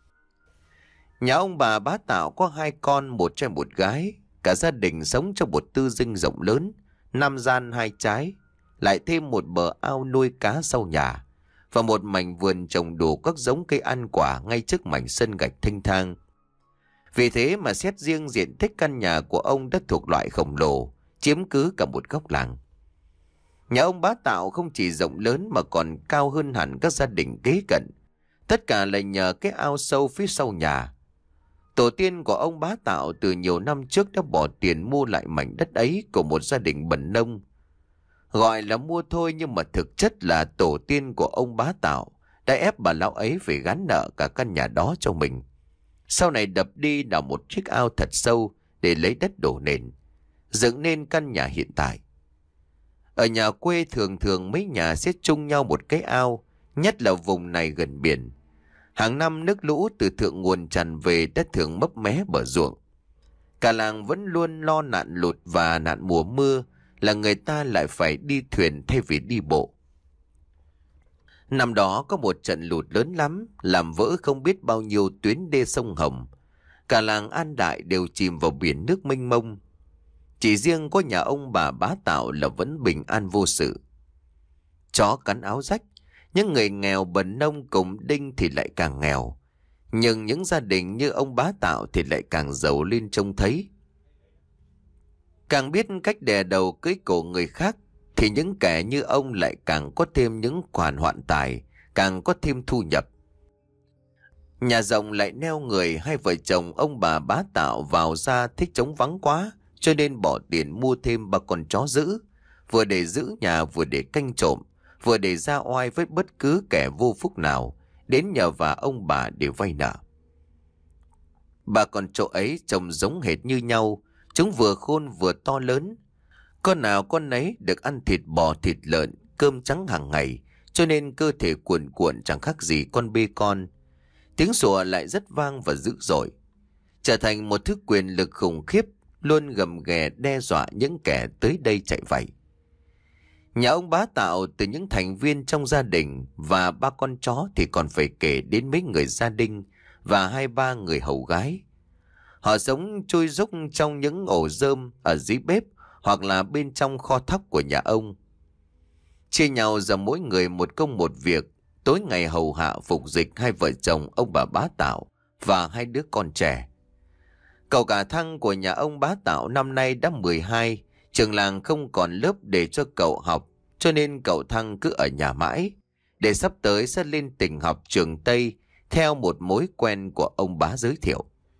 Nhà ông bà bá Tạo có hai con, một trai một gái. Cả gia đình sống trong một tư dinh rộng lớn, năm gian hai trái, lại thêm một bờ ao nuôi cá sau nhà và một mảnh vườn trồng đủ các giống cây ăn quả ngay trước mảnh sân gạch thanh thang. Vì thế mà xét riêng diện tích căn nhà của ông đã thuộc loại khổng lồ, chiếm cứ cả một góc làng. Nhà ông bá Tạo không chỉ rộng lớn mà còn cao hơn hẳn các gia đình kế cận. Tất cả là nhờ cái ao sâu phía sau nhà. Tổ tiên của ông bá Tạo từ nhiều năm trước đã bỏ tiền mua lại mảnh đất ấy của một gia đình bần nông. Gọi là mua thôi nhưng mà thực chất là tổ tiên của ông bá Tạo đã ép bà lão ấy phải gán nợ cả căn nhà đó cho mình. Sau này đập đi đào một chiếc ao thật sâu để lấy đất đổ nền, dựng nên căn nhà hiện tại. Ở nhà quê thường thường mấy nhà sẽ chung nhau một cái ao, nhất là vùng này gần biển. Hàng năm nước lũ từ thượng nguồn tràn về đã thường mấp mé bờ ruộng. Cả làng vẫn luôn lo nạn lụt và nạn mùa mưa là người ta lại phải đi thuyền thay vì đi bộ. Năm đó có một trận lụt lớn lắm, làm vỡ không biết bao nhiêu tuyến đê sông Hồng. Cả làng An Đại đều chìm vào biển nước mênh mông. Chỉ riêng có nhà ông bà bá Tạo là vẫn bình an vô sự. Chó cắn áo rách, những người nghèo bần nông cùng đinh thì lại càng nghèo. Nhưng những gia đình như ông bá Tạo thì lại càng giàu lên trông thấy. Càng biết cách đè đầu cưới cổ người khác, thì những kẻ như ông lại càng có thêm những khoản hoạn tài, càng có thêm thu nhập. Nhà rộng lại neo người, hai vợ chồng ông bà bá Tạo vào ra thích trống vắng quá, cho nên bỏ tiền mua thêm ba con chó dữ, vừa để giữ nhà vừa để canh trộm, vừa để ra oai với bất cứ kẻ vô phúc nào đến nhờ vả ông bà để vay nợ. Ba con trâu ấy trông giống hệt như nhau, chúng vừa khôn vừa to lớn. Con nào con nấy được ăn thịt bò, thịt lợn, cơm trắng hàng ngày, cho nên cơ thể cuồn cuộn chẳng khác gì con bê con. Tiếng sủa lại rất vang và dữ dội, trở thành một thứ quyền lực khủng khiếp, luôn gầm ghè đe dọa những kẻ tới đây chạy vạy. Nhà ông Bá Tạo từ những thành viên trong gia đình và ba con chó thì còn phải kể đến mấy người gia đình và hai ba người hầu gái. Họ sống chui rúc trong những ổ rơm ở dưới bếp hoặc là bên trong kho thóc của nhà ông. Chia nhau ra mỗi người một công một việc, tối ngày hầu hạ phục dịch hai vợ chồng ông bà Bá Tạo và hai đứa con trẻ. Cậu cả Thăng của nhà ông Bá Tạo năm nay đã mười hai, trường làng không còn lớp để cho cậu học, cho nên cậu Thăng cứ ở nhà mãi, để sắp tới sẽ lên tỉnh học trường Tây theo một mối quen của ông Bá giới thiệu.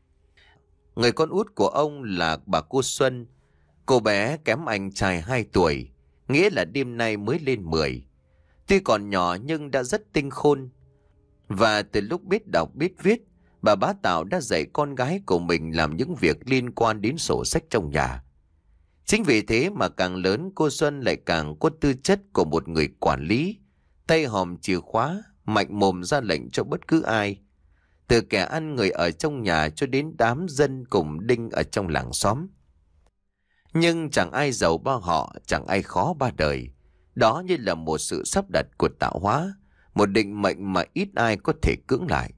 Người con út của ông là bà cô Xuân, cô bé kém anh trai hai tuổi, nghĩa là đêm nay mới lên mười. Tuy còn nhỏ nhưng đã rất tinh khôn. Và từ lúc biết đọc biết viết, bà Bá Tạo đã dạy con gái của mình làm những việc liên quan đến sổ sách trong nhà. Chính vì thế mà càng lớn cô Xuân lại càng có tư chất của một người quản lý, tay hòm chìa khóa, mạnh mồm ra lệnh cho bất cứ ai. Từ kẻ ăn người ở trong nhà cho đến đám dân cùng đinh ở trong làng xóm. Nhưng chẳng ai giàu ba họ, chẳng ai khó ba đời. Đó như là một sự sắp đặt của tạo hóa, một định mệnh mà ít ai có thể cưỡng lại.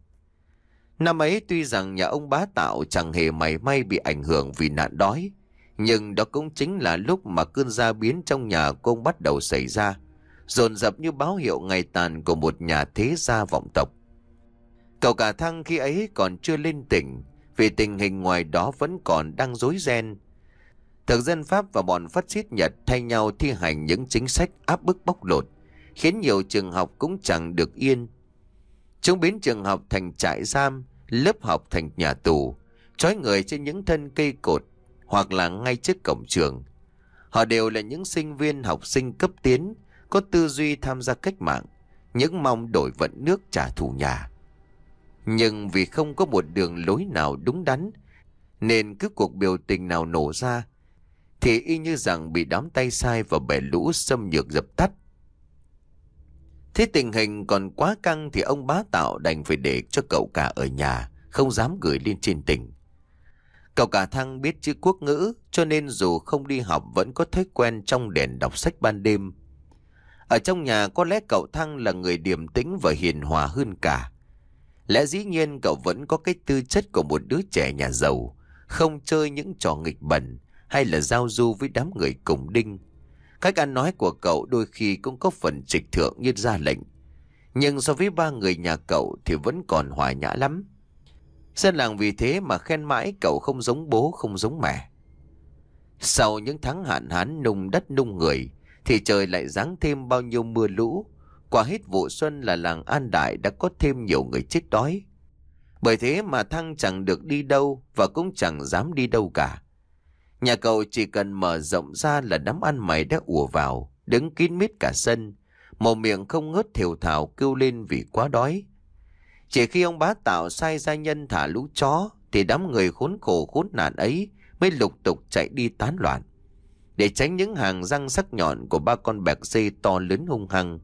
Năm ấy tuy rằng nhà ông Bá Tạo chẳng hề mảy may bị ảnh hưởng vì nạn đói, nhưng đó cũng chính là lúc mà cơn gia biến trong nhà của ông bắt đầu xảy ra, dồn dập như báo hiệu ngày tàn của một nhà thế gia vọng tộc. Cậu cả Thăng khi ấy còn chưa lên tỉnh, vì tình hình ngoài đó vẫn còn đang rối ren. Thực dân Pháp và bọn phát xít Nhật thay nhau thi hành những chính sách áp bức bóc lột, khiến nhiều trường học cũng chẳng được yên. Chúng biến trường học thành trại giam, lớp học thành nhà tù, trói người trên những thân cây cột hoặc là ngay trước cổng trường. Họ đều là những sinh viên học sinh cấp tiến, có tư duy tham gia cách mạng, những mong đổi vận nước trả thù nhà. Nhưng vì không có một đường lối nào đúng đắn, nên cứ cuộc biểu tình nào nổ ra thì y như rằng bị đám tay sai và bè lũ xâm nhược dập tắt. Thế tình hình còn quá căng thì ông Bá Tạo đành phải để cho cậu cả ở nhà, không dám gửi lên trên tỉnh. Cậu cả Thăng biết chữ quốc ngữ, cho nên dù không đi học vẫn có thói quen trong đèn đọc sách ban đêm. Ở trong nhà có lẽ cậu Thăng là người điềm tĩnh và hiền hòa hơn cả. Lẽ dĩ nhiên cậu vẫn có cái tư chất của một đứa trẻ nhà giàu, không chơi những trò nghịch bẩn hay là giao du với đám người cùng đinh. Cách ăn nói của cậu đôi khi cũng có phần trịch thượng như ra lệnh, nhưng so với ba người nhà cậu thì vẫn còn hòa nhã lắm. Dân làng vì thế mà khen mãi cậu không giống bố không giống mẹ. Sau những tháng hạn hán nung đất nung người thì trời lại giáng thêm bao nhiêu mưa lũ. Qua hết vụ xuân là làng An Đại đã có thêm nhiều người chết đói. Bởi thế mà Thăng chẳng được đi đâu và cũng chẳng dám đi đâu cả. Nhà cậu chỉ cần mở rộng ra là đám ăn mày đã ùa vào, đứng kín mít cả sân, mồm miệng không ngớt thều thào kêu lên vì quá đói. Chỉ khi ông Bá Tạo sai gia nhân thả lũ chó thì đám người khốn khổ khốn nạn ấy mới lục tục chạy đi tán loạn, để tránh những hàng răng sắc nhọn của ba con bẹc dê to lớn hung hăng.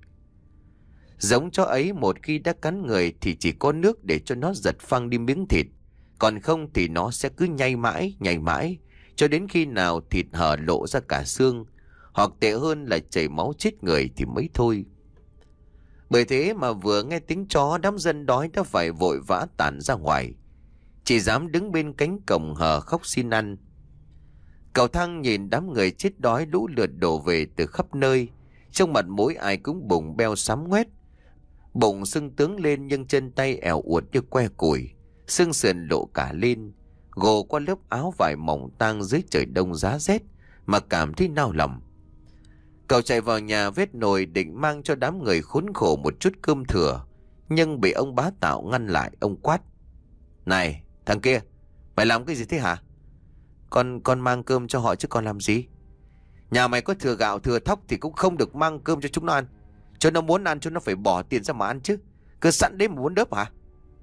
Giống chó ấy một khi đã cắn người thì chỉ có nước để cho nó giật phăng đi miếng thịt, còn không thì nó sẽ cứ nhai mãi nhai mãi cho đến khi nào thịt hở lộ ra cả xương, hoặc tệ hơn là chảy máu chết người thì mới thôi. Bởi thế mà vừa nghe tiếng chó, đám dân đói đã phải vội vã tản ra ngoài, chỉ dám đứng bên cánh cổng hờ khóc xin ăn. Cậu Thăng nhìn đám người chết đói lũ lượt đổ về từ khắp nơi, trong mặt mỗi ai cũng bùng beo sám ngoét, bụng sưng tướng lên nhưng chân tay ẻo uột như que củi, xương sườn lộ cả lên, gồ qua lớp áo vải mỏng tang dưới trời đông giá rét mà cảm thấy nao lòng. Cậu chạy vào nhà vết nồi định mang cho đám người khốn khổ một chút cơm thừa, nhưng bị ông Bá Tạo ngăn lại. Ông quát: "Này thằng kia, mày làm cái gì thế hả? Con con mang cơm cho họ chứ con làm gì? Nhà mày có thừa gạo thừa thóc thì cũng không được mang cơm cho chúng nó ăn. Cho nó muốn ăn, cho nó phải bỏ tiền ra mà ăn chứ. Cứ sẵn đấy mà muốn đớp hả?"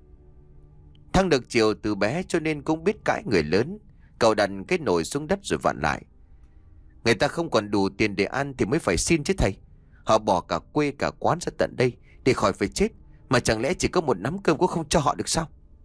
Thăng được chiều từ bé cho nên cũng biết cãi người lớn. Cậu đặt cái nồi xuống đất rồi vặn lại: "Người ta không còn đủ tiền để ăn thì mới phải xin chứ thầy. Họ bỏ cả quê cả quán ra tận đây để khỏi phải chết, mà chẳng lẽ chỉ có một nắm cơm cũng không cho họ được sao?"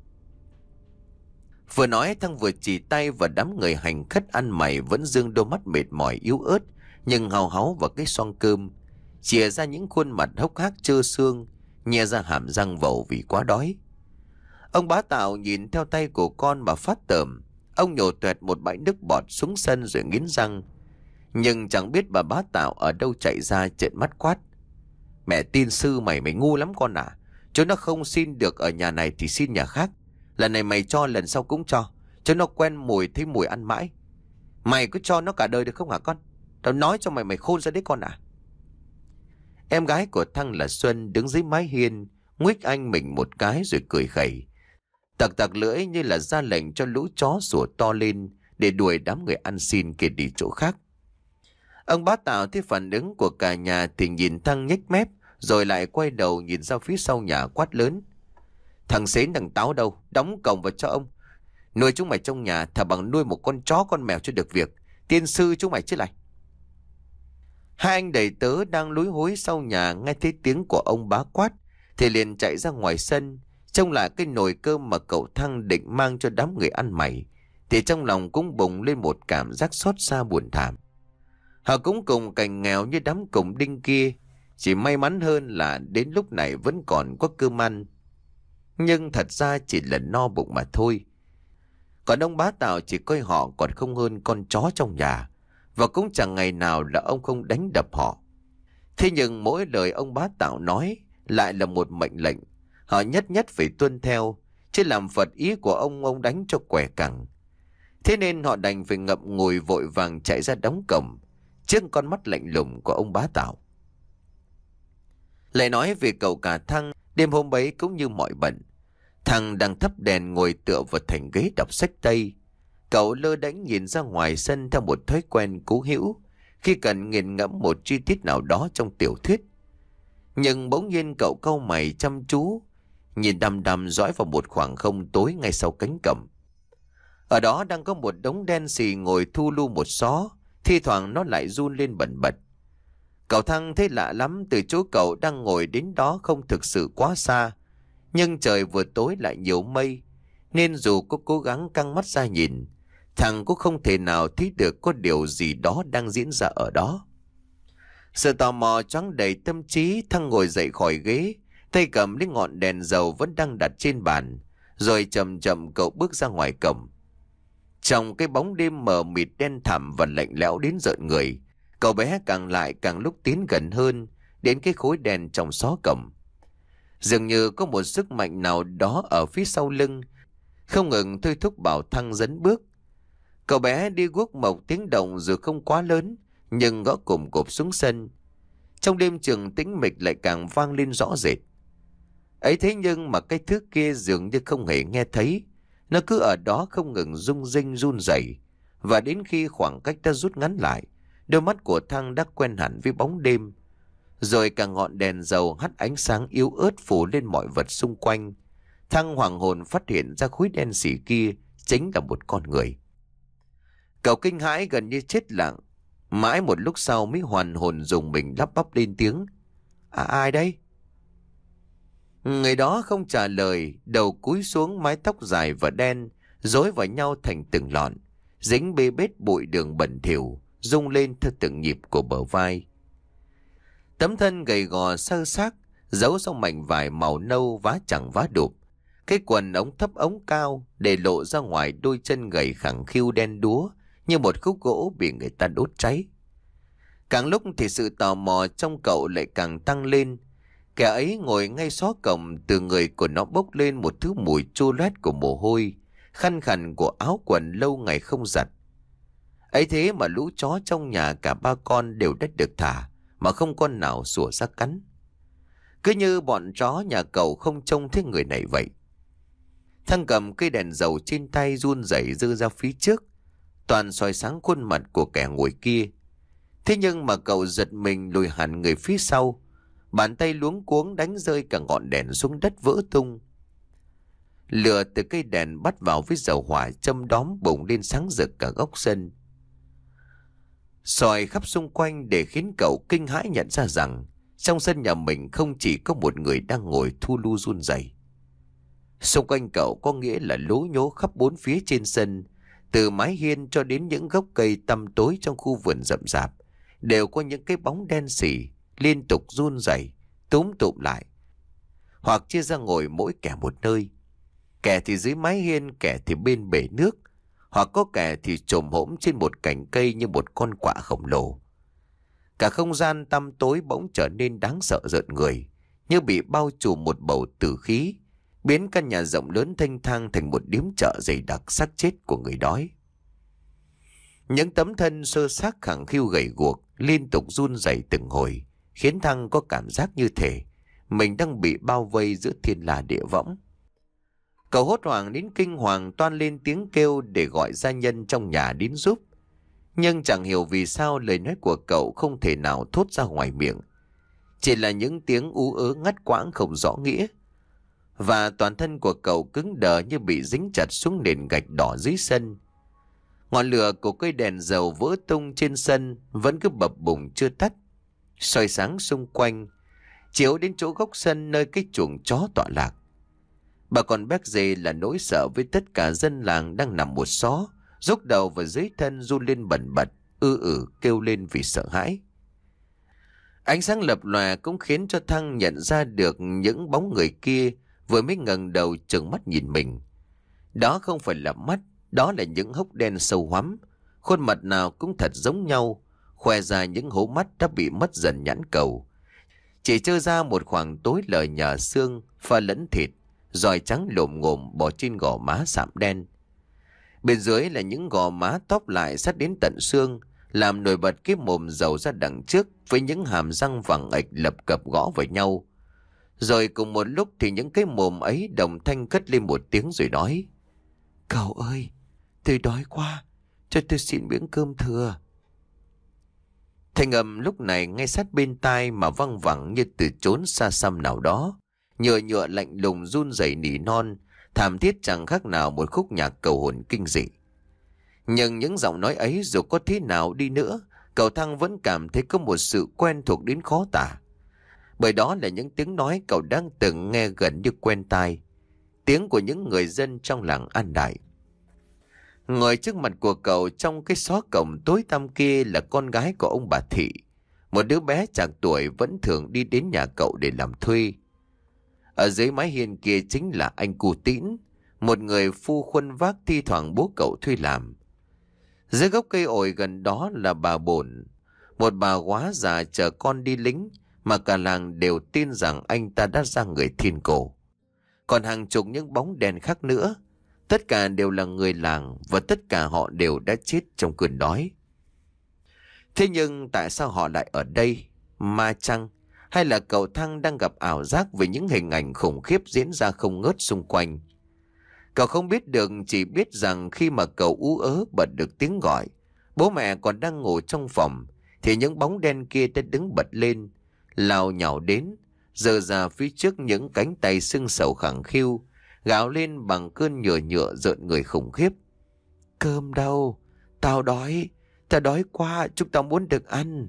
Vừa nói Thăng vừa chỉ tay vào đám người hành khất ăn mày vẫn dương đôi mắt mệt mỏi yếu ớt nhưng hào háu vào cái xoong cơm, chìa ra những khuôn mặt hốc hác trơ xương, nhe ra hàm răng vầu vì quá đói. Ông bá Tạo nhìn theo tay của con mà phát tởm. Ông nhổ toẹt một bãi nước bọt xuống sân rồi nghiến răng. Nhưng chẳng biết bà bá Tạo ở đâu chạy ra trợn mắt quát: "Mẹ tin sư mày, mày ngu lắm con à. Chúng nó không xin được ở nhà này thì xin nhà khác. Lần này mày cho, lần sau cũng cho. Chúng nó quen mùi, thấy mùi ăn mãi. Mày cứ cho nó cả đời được không hả con? Tao nói cho mày, mày khôn ra đấy con à." Em gái của Thăng là Xuân đứng dưới mái hiên, nguếch anh mình một cái rồi cười khẩy, tặc tặc lưỡi như là ra lệnh cho lũ chó sủa to lên để đuổi đám người ăn xin kia đi chỗ khác. Ông bá Tạo thấy phản ứng của cả nhà thì nhìn Thăng nhếch mép, rồi lại quay đầu nhìn ra phía sau nhà quát lớn: "Thằng Xến thằng Táo đâu? Đóng cổng vào cho ông. Nuôi chúng mày trong nhà thà bằng nuôi một con chó con mèo cho được việc. Tiên sư chúng mày chứ lại." Hai anh đầy tớ đang lúi húi sau nhà nghe thấy tiếng của ông bá quát thì liền chạy ra ngoài sân, trông lại cái nồi cơm mà cậu Thăng định mang cho đám người ăn mày, thì trong lòng cũng bùng lên một cảm giác xót xa buồn thảm. Họ cũng cùng cảnh nghèo như đám cùng đinh kia, chỉ may mắn hơn là đến lúc này vẫn còn có cơm ăn. Nhưng thật ra chỉ là no bụng mà thôi. Còn ông bá Tạo chỉ coi họ còn không hơn con chó trong nhà, và cũng chẳng ngày nào là ông không đánh đập họ. Thế nhưng mỗi lời ông bá Tạo nói lại là một mệnh lệnh, họ nhất nhất phải tuân theo, chứ làm phật ý của ông ông đánh cho quẻ cẳng. Thế nên họ đành phải ngậm ngùi vội vàng chạy ra đóng cổng trước con mắt lạnh lùng của ông bá Tạo. Lại nói về cậu cả Thăng, đêm hôm ấy cũng như mọi bận. Thằng đang thắp đèn ngồi tựa vào thành ghế đọc sách Tây. Cậu lơ đãng nhìn ra ngoài sân theo một thói quen cố hữu khi cần nghiền ngẫm một chi tiết nào đó trong tiểu thuyết. Nhưng bỗng nhiên cậu cau mày chăm chú, nhìn đăm đăm dõi vào một khoảng không tối ngay sau cánh cổng. Ở đó đang có một đống đen xì ngồi thu lu một xó, thi thoảng nó lại run lên bần bật. Cậu Thăng thấy lạ lắm, từ chỗ cậu đang ngồi đến đó không thực sự quá xa, nhưng trời vừa tối lại nhiều mây, nên dù có cố gắng căng mắt ra nhìn, thằng cũng không thể nào thấy được có điều gì đó đang diễn ra ở đó. Sự tò mò choáng đầy tâm trí, Thăng ngồi dậy khỏi ghế, tay cầm lấy ngọn đèn dầu vẫn đang đặt trên bàn, rồi chậm chậm cậu bước ra ngoài cổng. Trong cái bóng đêm mờ mịt đen thẳm và lạnh lẽo đến rợn người, cậu bé càng lại càng lúc tiến gần hơn đến cái khối đèn trong xó cổng. Dường như có một sức mạnh nào đó ở phía sau lưng không ngừng thôi thúc bảo Thăng dấn bước. Cậu bé đi guốc mộc tiếng động dù không quá lớn, nhưng gõ cùm cụp xuống sân. Trong đêm trường tĩnh mịch lại càng vang lên rõ rệt. Ấy thế nhưng mà cái thứ kia dường như không hề nghe thấy. Nó cứ ở đó không ngừng rung rinh run rẩy, và đến khi khoảng cách đã rút ngắn lại, đôi mắt của Thăng đã quen hẳn với bóng đêm. Rồi cả ngọn đèn dầu hắt ánh sáng yếu ớt phủ lên mọi vật xung quanh. Thăng hoàng hồn phát hiện ra khối đen xỉ kia chính là một con người. Cậu kinh hãi gần như chết lặng, mãi một lúc sau mới hoàn hồn dùng mình lắp bắp lên tiếng: "À, ai đây?" Người đó không trả lời, đầu cúi xuống, mái tóc dài và đen rối vào nhau thành từng lọn, dính bê bết bụi đường bẩn thỉu rung lên theo từng nhịp của bờ vai. Tấm thân gầy gò sơ xác giấu sau mảnh vải màu nâu vá chẳng vá đụp, cái quần ống thấp ống cao để lộ ra ngoài đôi chân gầy khẳng khiu đen đúa như một khúc gỗ bị người ta đốt cháy. Càng lúc thì sự tò mò trong cậu lại càng tăng lên. Kẻ ấy ngồi ngay xó cổng, từ người của nó bốc lên một thứ mùi chua loét của mồ hôi, khăn khằn của áo quần lâu ngày không giặt. Ấy thế mà lũ chó trong nhà cả ba con đều đã được thả, mà không con nào sủa ra cắn. Cứ như bọn chó nhà cậu không trông thấy người này vậy. Thăng cầm cây đèn dầu trên tay run rẩy giơ ra phía trước, toàn soi sáng khuôn mặt của kẻ ngồi kia. Thế nhưng mà cậu giật mình lùi hẳn người phía sau, bàn tay luống cuống đánh rơi cả ngọn đèn xuống đất vỡ tung. Lửa từ cây đèn bắt vào với dầu hỏa châm đóm bùng lên sáng rực cả góc sân, soi khắp xung quanh để khiến cậu kinh hãi nhận ra rằng trong sân nhà mình không chỉ có một người đang ngồi thu lu run rẩy. Xung quanh cậu có nghĩa là lố nhố khắp bốn phía trên sân, từ mái hiên cho đến những gốc cây tăm tối trong khu vườn rậm rạp, đều có những cái bóng đen sì liên tục run rẩy, túm tụm lại, hoặc chia ra ngồi mỗi kẻ một nơi. Kẻ thì dưới mái hiên, kẻ thì bên bể nước, hoặc có kẻ thì chồm hổm trên một cành cây như một con quạ khổng lồ. Cả không gian tăm tối bỗng trở nên đáng sợ rợn người, như bị bao trùm một bầu tử khí, biến căn nhà rộng lớn thênh thang thành một điếm chợ dày đặc xác chết của người đói. Những tấm thân sơ xác khẳng khiu gầy guộc liên tục run rẩy từng hồi, khiến Thăng có cảm giác như thể mình đang bị bao vây giữa thiên la địa võng. Cậu hốt hoảng đến kinh hoàng toan lên tiếng kêu để gọi gia nhân trong nhà đến giúp. Nhưng chẳng hiểu vì sao lời nói của cậu không thể nào thốt ra ngoài miệng. Chỉ là những tiếng ú ớ ngắt quãng không rõ nghĩa. Và toàn thân của cậu cứng đờ như bị dính chặt xuống nền gạch đỏ dưới sân. Ngọn lửa của cây đèn dầu vỡ tung trên sân vẫn cứ bập bùng chưa tắt, soi sáng xung quanh, chiếu đến chỗ góc sân nơi cái chuồng chó tọa lạc. Bà con béc dê là nỗi sợ với tất cả dân làng đang nằm một xó, rúc đầu vào dưới thân run lên bần bật, ư ử kêu lên vì sợ hãi. Ánh sáng lập lòe cũng khiến cho Thăng nhận ra được những bóng người kia vừa mới ngẩng đầu trừng mắt nhìn mình. Đó không phải là mắt, đó là những hốc đen sâu hoắm, khuôn mặt nào cũng thật giống nhau, khoe ra những hố mắt đã bị mất dần nhãn cầu. Chỉ trơ ra một khoảng tối lờ nhờ xương pha lẫn thịt, roi trắng lồm ngồm bò trên gò má sạm đen. Bên dưới là những gò má tóp lại sát đến tận xương, làm nổi bật cái mồm dầu ra đằng trước với những hàm răng vàng ạch lập cập gõ vào nhau. Rồi cùng một lúc thì những cái mồm ấy đồng thanh cất lên một tiếng rồi nói: "Cậu ơi, tôi đói quá, cho tôi xin miếng cơm thừa." Thanh âm lúc này ngay sát bên tai mà văng vẳng như từ chốn xa xăm nào đó, nhựa nhựa lạnh lùng run rẩy nỉ non, thảm thiết chẳng khác nào một khúc nhạc cầu hồn kinh dị. Nhưng những giọng nói ấy dù có thế nào đi nữa, cậu Thăng vẫn cảm thấy có một sự quen thuộc đến khó tả. Bởi đó là những tiếng nói cậu đang từng nghe gần như quen tai, tiếng của những người dân trong làng An Đại. Ngồi trước mặt của cậu trong cái xó cổng tối tăm kia là con gái của ông bà Thị, một đứa bé chạc tuổi vẫn thường đi đến nhà cậu để làm thuê. Ở dưới mái hiên kia chính là anh Cụ Tĩnh, một người phu khuân vác thi thoảng bố cậu thuê làm. Dưới gốc cây ổi gần đó là bà Bổn, một bà góa già chờ con đi lính mà cả làng đều tin rằng anh ta đã ra người thiên cổ. Còn hàng chục những bóng đèn khác nữa, tất cả đều là người làng và tất cả họ đều đã chết trong cơn đói. Thế nhưng tại sao họ lại ở đây? Ma chăng? Hay là cậu Thăng đang gặp ảo giác về những hình ảnh khủng khiếp diễn ra không ngớt xung quanh? Cậu không biết được, chỉ biết rằng khi mà cậu ú ớ bật được tiếng gọi, bố mẹ còn đang ngủ trong phòng, thì những bóng đen kia đã đứng bật lên, lao nhào đến, giơ ra phía trước những cánh tay sưng sầu khẳng khiu, gào lên bằng cơn nhựa nhựa rợn người khủng khiếp: "Cơm đâu? Tao đói, tao đói quá, chúng tao muốn được ăn."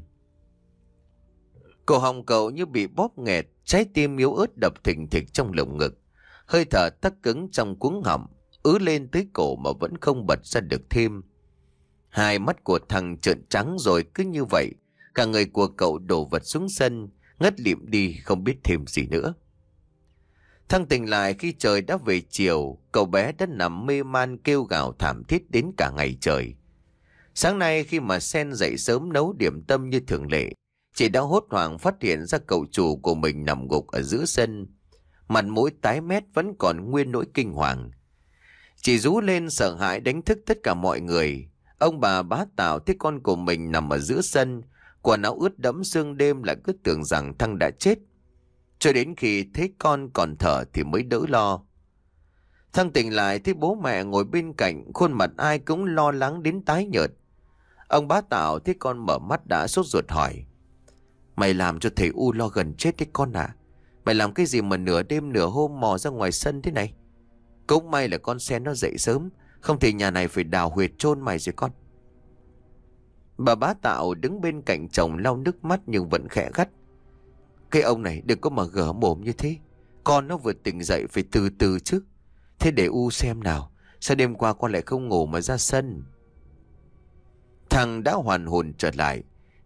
Cổ họng cậu như bị bóp nghẹt, trái tim yếu ớt đập thình thịch trong lồng ngực, hơi thở tắc cứng trong cuống họng, ứ lên tới cổ mà vẫn không bật ra được thêm. Hai mắt của thằng trợn trắng rồi cứ như vậy, cả người của cậu đổ vật xuống sân, ngất lịm đi không biết thêm gì nữa. Thăng tỉnh lại khi trời đã về chiều, cậu bé đã nằm mê man kêu gào thảm thiết đến cả ngày trời. Sáng nay khi mà Sen dậy sớm nấu điểm tâm như thường lệ, chị đã hốt hoảng phát hiện ra cậu chủ của mình nằm gục ở giữa sân, mặt mũi tái mét vẫn còn nguyên nỗi kinh hoàng. Chị rú lên sợ hãi đánh thức tất cả mọi người. Ông bà bá Tào thấy con của mình nằm ở giữa sân, quần áo ướt đẫm sương đêm lại cứ tưởng rằng Thăng đã chết. Cho đến khi thấy con còn thở thì mới đỡ lo. Thăng tỉnh lại thấy bố mẹ ngồi bên cạnh, khuôn mặt ai cũng lo lắng đến tái nhợt. Ông bá Tào thấy con mở mắt đã sốt ruột hỏi: "Mày làm cho thầy U lo gần chết đấy con à? Mày làm cái gì mà nửa đêm nửa hôm mò ra ngoài sân thế này? Cũng may là con Sen nó dậy sớm, không thì nhà này phải đào huyệt chôn mày rồi con." Bà bá Tạo đứng bên cạnh chồng lau nước mắt nhưng vẫn khẽ gắt: "Cái ông này đừng có mà gở mồm như thế. Con nó vừa tỉnh dậy phải từ từ chứ. Thế để U xem nào, sao đêm qua con lại không ngủ mà ra sân?" Thằng đã hoàn hồn trở lại,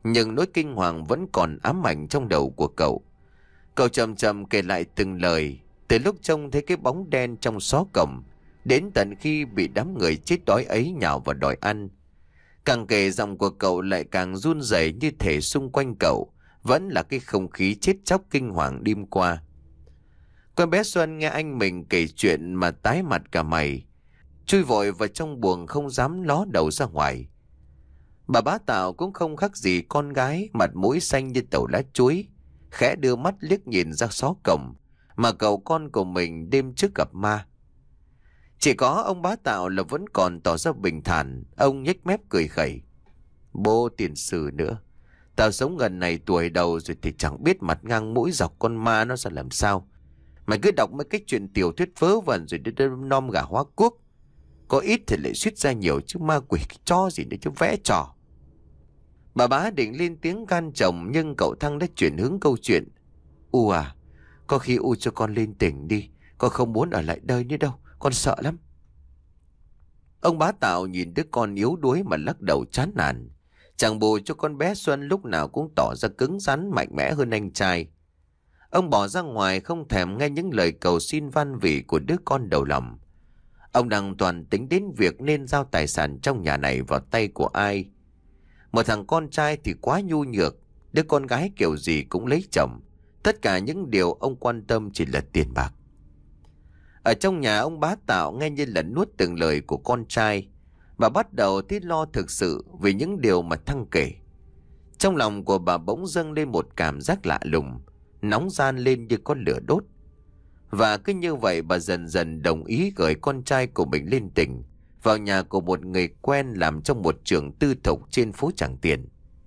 nhưng nỗi kinh hoàng vẫn còn ám ảnh trong đầu của cậu. Cậu chậm chậm kể lại từng lời, từ lúc trông thấy cái bóng đen trong xó cổng, đến tận khi bị đám người chết đói ấy nhào vào đòi ăn. Càng kể giọng của cậu lại càng run rẩy, như thể xung quanh cậu vẫn là cái không khí chết chóc kinh hoàng đêm qua. Con bé Xuân nghe anh mình kể chuyện mà tái mặt cả mày, chui vội vào trong buồng không dám ló đầu ra ngoài. Bà Bá Tạo cũng không khác gì con gái, mặt mũi xanh như tàu lá chuối, khẽ đưa mắt liếc nhìn ra xó cổng mà cậu con của mình đêm trước gặp ma. Chỉ có ông Bá Tạo là vẫn còn tỏ ra bình thản. Ông nhếch mép cười khẩy: "Bố tiền sử nữa, tao sống gần này tuổi đầu rồi thì chẳng biết mặt ngang mũi dọc con ma nó ra làm sao. Mày cứ đọc mấy cái chuyện tiểu thuyết vớ vẩn rồi đi nom gà hóa quốc. Có ít thì lại suýt ra nhiều, chứ ma quỷ cái cho gì nữa chứ vẽ trò." Bà Bá định lên tiếng can chồng, nhưng cậu Thăng đã chuyển hướng câu chuyện: "U à, có khi U cho con lên tỉnh đi, con không muốn ở lại đây nữa đâu, con sợ lắm." Ông Bá Tạo nhìn đứa con yếu đuối mà lắc đầu chán nản. Chẳng bù cho con bé Xuân lúc nào cũng tỏ ra cứng rắn mạnh mẽ hơn anh trai. Ông bỏ ra ngoài không thèm nghe những lời cầu xin van vỉ của đứa con đầu lòng. Ông đang toàn tính đến việc nên giao tài sản trong nhà này vào tay của ai. Một thằng con trai thì quá nhu nhược, đứa con gái kiểu gì cũng lấy chồng. Tất cả những điều ông quan tâm chỉ là tiền bạc. Ở trong nhà, ông Bá Tạo nghe như là nuốt từng lời của con trai, bà bắt đầu thấy lo thực sự vì những điều mà Thăng kể. Trong lòng của bà bỗng dâng lên một cảm giác lạ lùng, nóng ran lên như có lửa đốt. Và cứ như vậy bà dần dần đồng ý gửi con trai của mình lên tỉnh, vào nhà của một người quen làm trong một trường tư thục trên phố Tràng Tiền.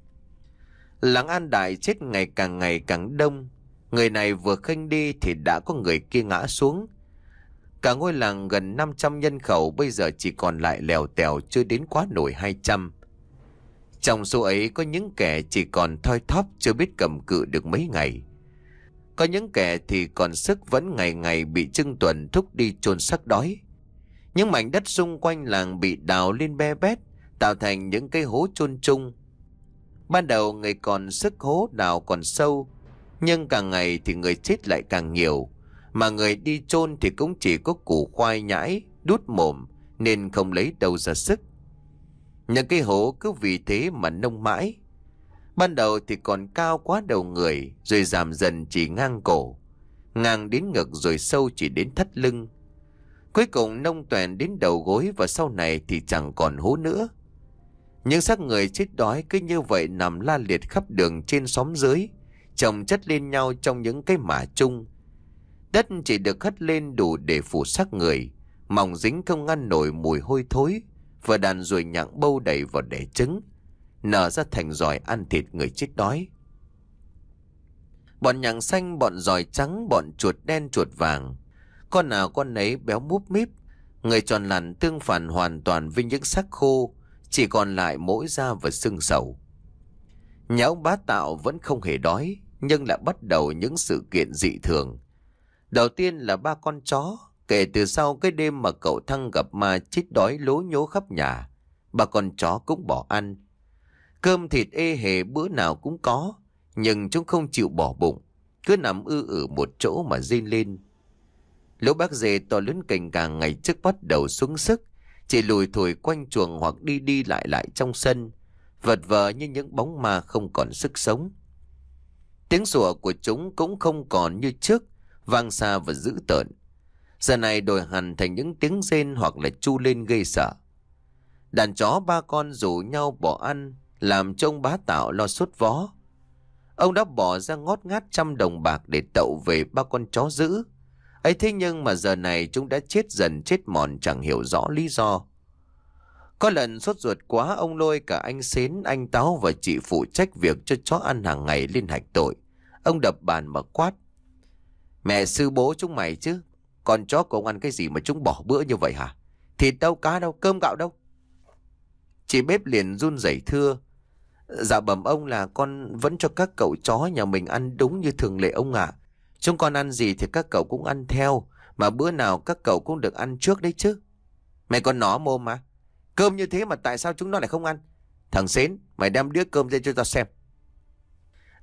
Làng An Đại chết ngày càng ngày càng đông. Người này vừa khênh đi thì đã có người kia ngã xuống. Cả ngôi làng gần năm trăm nhân khẩu bây giờ chỉ còn lại lèo tèo chưa đến quá nổi hai trăm. Trong số ấy có những kẻ chỉ còn thoi thóp chưa biết cầm cự được mấy ngày. Có những kẻ thì còn sức vẫn ngày ngày bị Trưng Tuần thúc đi chôn xác đói. Những mảnh đất xung quanh làng bị đào lên be bét, tạo thành những cái hố chôn chung. Ban đầu người còn sức hố đào còn sâu, nhưng càng ngày thì người chết lại càng nhiều, mà người đi chôn thì cũng chỉ có củ khoai nhãi, đút mồm nên không lấy đâu ra sức. Những cái hố cứ vì thế mà nông mãi. Ban đầu thì còn cao quá đầu người, rồi giảm dần chỉ ngang cổ, ngang đến ngực, rồi sâu chỉ đến thắt lưng. Cuối cùng nông toèn đến đầu gối, và sau này thì chẳng còn hố nữa. Những xác người chết đói cứ như vậy nằm la liệt khắp đường trên xóm dưới, chồng chất lên nhau trong những cái mả chung. Đất chỉ được hất lên đủ để phủ xác người, mỏng dính không ngăn nổi mùi hôi thối, và đàn ruồi nhặng bâu đầy vào đẻ trứng, nở ra thành giỏi ăn thịt người chết đói. Bọn nhặng xanh, bọn giỏi trắng, bọn chuột đen chuột vàng, con nào con nấy béo múp míp, người tròn lằn tương phản hoàn toàn với những xác khô, chỉ còn lại mỗi da và xương sầu. Nhà ông Bá Tạo vẫn không hề đói, nhưng lại bắt đầu những sự kiện dị thường. Đầu tiên là ba con chó. Kể từ sau cái đêm mà cậu Thăng gặp ma chết đói lố nhố khắp nhà, ba con chó cũng bỏ ăn. Cơm thịt ê hề bữa nào cũng có, nhưng chúng không chịu bỏ bụng, cứ nằm ư ử một chỗ mà rên lên. Lũ bác dê to lớn cành càng ngày trước bắt đầu xuống sức, chỉ lùi thủi quanh chuồng hoặc đi đi lại lại trong sân, vật vờ như những bóng ma không còn sức sống. Tiếng sủa của chúng cũng không còn như trước, vang xa và dữ tợn. Giờ này đổi hẳn thành những tiếng rên hoặc là chu lên gây sợ. Đàn chó ba con rủ nhau bỏ ăn, làm cho ông Bá Tạo lo sốt vó. Ông đã bỏ ra ngót ngát trăm đồng bạc để tậu về ba con chó dữ ấy, thế nhưng mà giờ này chúng đã chết dần chết mòn, chẳng hiểu rõ lý do. Có lần sốt ruột quá, ông lôi cả anh Xến, anh Táo và chị phụ trách việc cho chó ăn hàng ngày lên hạch tội. Ông đập bàn mà quát: "Mẹ sư bố chúng mày chứ, con chó của ông ăn cái gì mà chúng bỏ bữa như vậy hả? Thịt đâu, cá đâu, cơm gạo đâu?" Chị bếp liền run rẩy thưa: "Dạ bẩm ông là con vẫn cho các cậu chó nhà mình ăn đúng như thường lệ ông ạ. Chúng con ăn gì thì các cậu cũng ăn theo, mà bữa nào các cậu cũng được ăn trước đấy chứ." "Mày còn nó mồm mà, cơm như thế mà tại sao chúng nó lại không ăn? Thằng Xến, mày đem đĩa cơm ra cho tao xem."